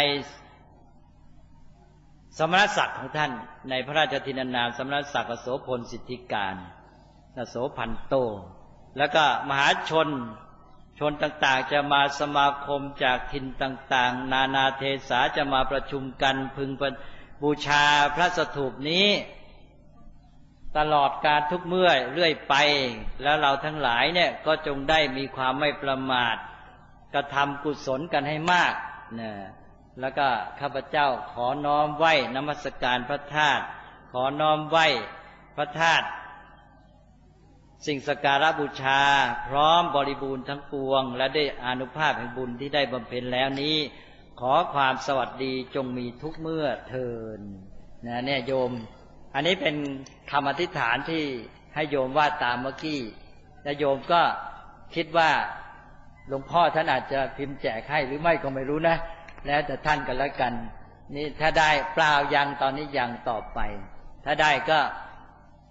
Speaker 2: สมณศักดิ์ของท่านในพระราชทินนามสมณศักดิ์โสพลสิทธิการโสพันโตแล้วก็มหาชนต่างๆจะมาสมาคมจากถิ่นต่างๆนานาเทศาจะมาประชุมกันพึงบูชาพระสถูปนี้ตลอดการทุกเมื่อเรื่อยไปแล้วเราทั้งหลายเนี่ยก็จงได้มีความไม่ประมาทกระทำกุศลกันให้มากนะแล้วก็ข้าพเจ้าขอน้อมไหว้นมัสการพระธาตุขอน้อมไหว้พระธาตุสิ่งสักการะบูชาพร้อมบริบูรณ์ทั้งปวงและได้อานุภาพแห่งบุญที่ได้บำเพ็ญแล้วนี้ขอความสวัสดีจงมีทุกเมื่อเทินนะเนี่ยโยมอันนี้เป็นคำอธิษฐานที่ให้โยมว่าตามเมื่อกี้และโยมก็คิดว่าหลวงพ่อท่านอาจจะพิมพ์แจกให้หรือไม่ก็ไม่รู้นะแล้วแต่ท่านกันแล้วกันนี่ถ้าได้เปล่ายังตอนนี้ยังต่อไปถ้าได้ก็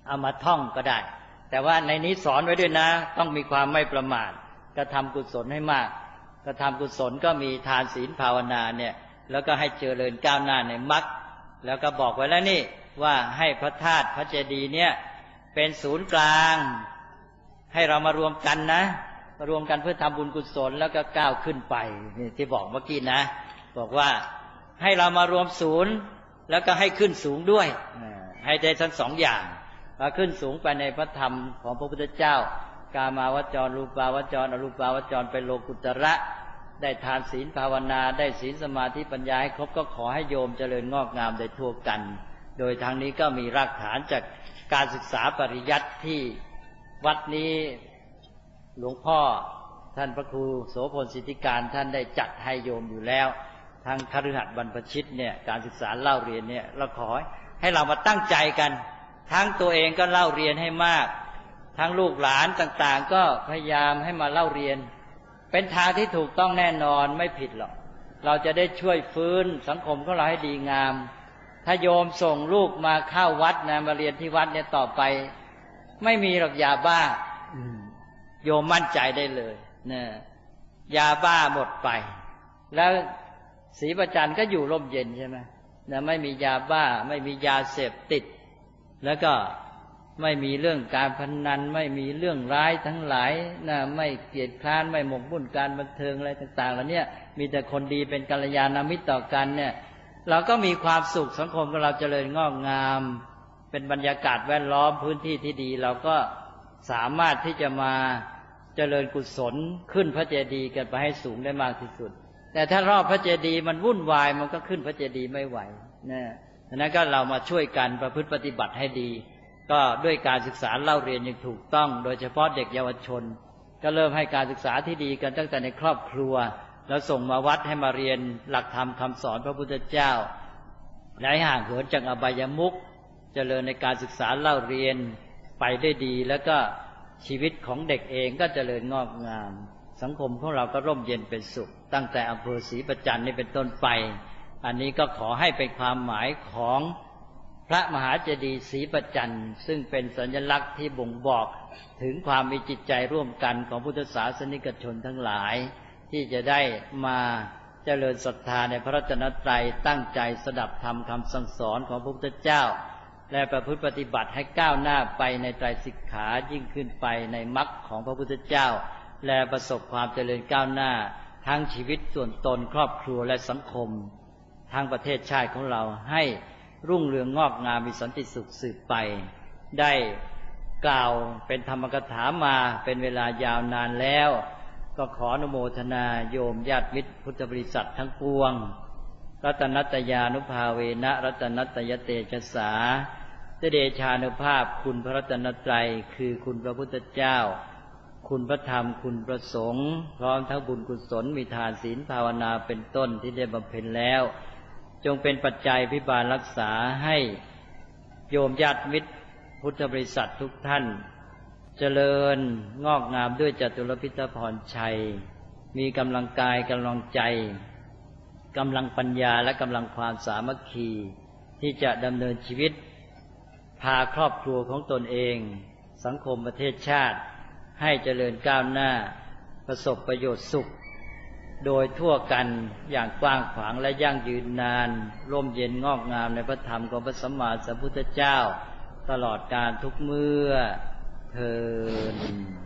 Speaker 2: เอามาท่องก็ได้แต่ว่าในนี้สอนไว้ด้วยนะต้องมีความไม่ประมาทกระทำกุศลให้มากกระทำกุศลก็มีทานศีลภาวนาเนี่ยแล้วก็ให้เจริญก้าวหน้าในมรรคแล้วก็บอกไว้แล้วนี่ว่าให้พระธาตุพระเจดีย์เนี่ยเป็นศูนย์กลางให้เรามารวมกันนะมารวมกันเพื่อทำบุญกุศลแล้วก็ก้าวขึ้นไปนี่ที่บอกเมื่อกี้นะบอกว่าให้เรามารวมศูนย์แล้วก็ให้ขึ้นสูงด้วยให้ได้ทั้งสองอย่างมาขึ้นสูงไปในพระธรรมของพระพุทธเจ้ากามาวจรรูปาวจรอรูปาวจรเป็นโลกุตระได้ทานศีลภาวนาได้ศีลสมาธิปัญญาให้ครบก็ขอให้โยมเจริญงอกงามได้ทั่วกันโดยทางนี้ก็มีรากฐานจากการศึกษาปริยัติที่วัดนี้หลวงพ่อท่านพระครูโสพลสิทธิการท่านได้จัดให้โยมอยู่แล้วทางคฤหัสถ์บรรพชิตเนี่ยการศึกษาเล่าเรียนเนี่ยเราขอให้เรามาตั้งใจกันทั้งตัวเองก็เล่าเรียนให้มากทั้งลูกหลานต่างๆก็พยายามให้มาเล่าเรียนเป็นทางที่ถูกต้องแน่นอนไม่ผิดหรอกเราจะได้ช่วยฟื้นสังคมของเราให้ดีงามถ้าโยมส่งลูกมาเข้าวัดนะมาเรียนที่วัดเนี่ยต่อไปไม่มีหรอกยาบ้าโยมมั่นใจได้เลยนะยาบ้าหมดไปแล้วศรีประจันทร์ก็อยู่ร่มเย็นใช่ไหมนะไม่มียาบ้าไม่มียาเสพติดแล้วก็ไม่มีเรื่องการพนันไม่มีเรื่องร้ายทั้งหลายนะไม่เกลียดคร้านไม่หมกมุ่นการบันเทิงอะไรต่างๆแล้วเนี่ยมีแต่คนดีเป็นกัลยาณมิตรต่อกันเนี่ยเราก็มีความสุขสังคมของเราเจริญงอกงามเป็นบรรยากาศแวดล้อมพื้นที่ที่ดีเราก็สามารถที่จะมาเจริญกุศลขึ้นพระเจดีย์กันไปให้สูงได้มากที่สุดแต่ถ้ารอบพระเจดีย์มันวุ่นวายมันก็ขึ้นพระเจดีย์ไม่ไหวนะฉะนั้นก็เรามาช่วยกันประพฤติปฏิบัติให้ดีก็ด้วยการศึกษาเล่าเรียนอย่างถูกต้องโดยเฉพาะเด็กเยาวชนก็เริ่มให้การศึกษาที่ดีกันตั้งแต่ในครอบครัวแล้วส่งมาวัดให้มาเรียนหลักธรรมคำสอนพระพุทธเจ้าและห่างเหินจากอบายมุขเจริญในการศึกษาเล่าเรียนไปได้ดีแล้วก็ชีวิตของเด็กเองก็เจริญงอกงามสังคมของเราก็ร่มเย็นเป็นสุขตั้งแต่อำเภอศรีประจันทร์นี่เป็นต้นไปอันนี้ก็ขอให้เป็นความหมายของพระมหาเจดีย์ศรีประจันทร์ซึ่งเป็นสัญลักษณ์ที่บ่งบอกถึงความมีจิตใจร่วมกันของพุทธศาสนิกชนทั้งหลายที่จะได้มาเจริญศรัทธาในพระรัตนตรัยตั้งใจสดับธรรมคำสั่งสอนของพระพุทธเจ้าและประพฤติปฏิบัติให้ก้าวหน้าไปในไตรสิกขายิ่งขึ้นไปในมรรคของพระพุทธเจ้าและประสบความเจริญก้าวหน้าทั้งชีวิตส่วนตนครอบครัวและสังคมทั้งประเทศชาติของเราให้รุ่งเรืองงอกงามมีสันติสุขสืบไปได้กล่าวเป็นธรรมกถามาเป็นเวลายาวนานแล้วก็ขออนุโมทนาโยมญาติมิตรพุทธบริษัททั้งปวงรัตนัตยานุภาเวนะรัตนัตยเตชะสาเดชานุภาพคุณพระรัตนตรัยคือคุณพระพุทธเจ้าคุณพระธรรมคุณพระสงฆ์พร้อมทั้งบุญกุศลมีทานศีลภาวนาเป็นต้นที่ได้บำเพ็ญแล้วจงเป็นปัจจัยพิบาลรักษาให้โยมญาติมิตรพุทธบริษัททุกท่านเจริญงอกงามด้วยจตุรพิธพรชัยมีกำลังกายกำลังใจกำลังปัญญาและกำลังความสามัคคีที่จะดำเนินชีวิตพาครอบครัวของตนเองสังคมประเทศชาติให้เจริญก้าวหน้าประสบประโยชน์สุขโดยทั่วกันอย่างกว้างขวางและยั่งยืนนานร่มเย็นงอกงามในพระธรรมของพระสัมมาสัมพุทธเจ้าตลอดกาลทุกเมื่อเทอญ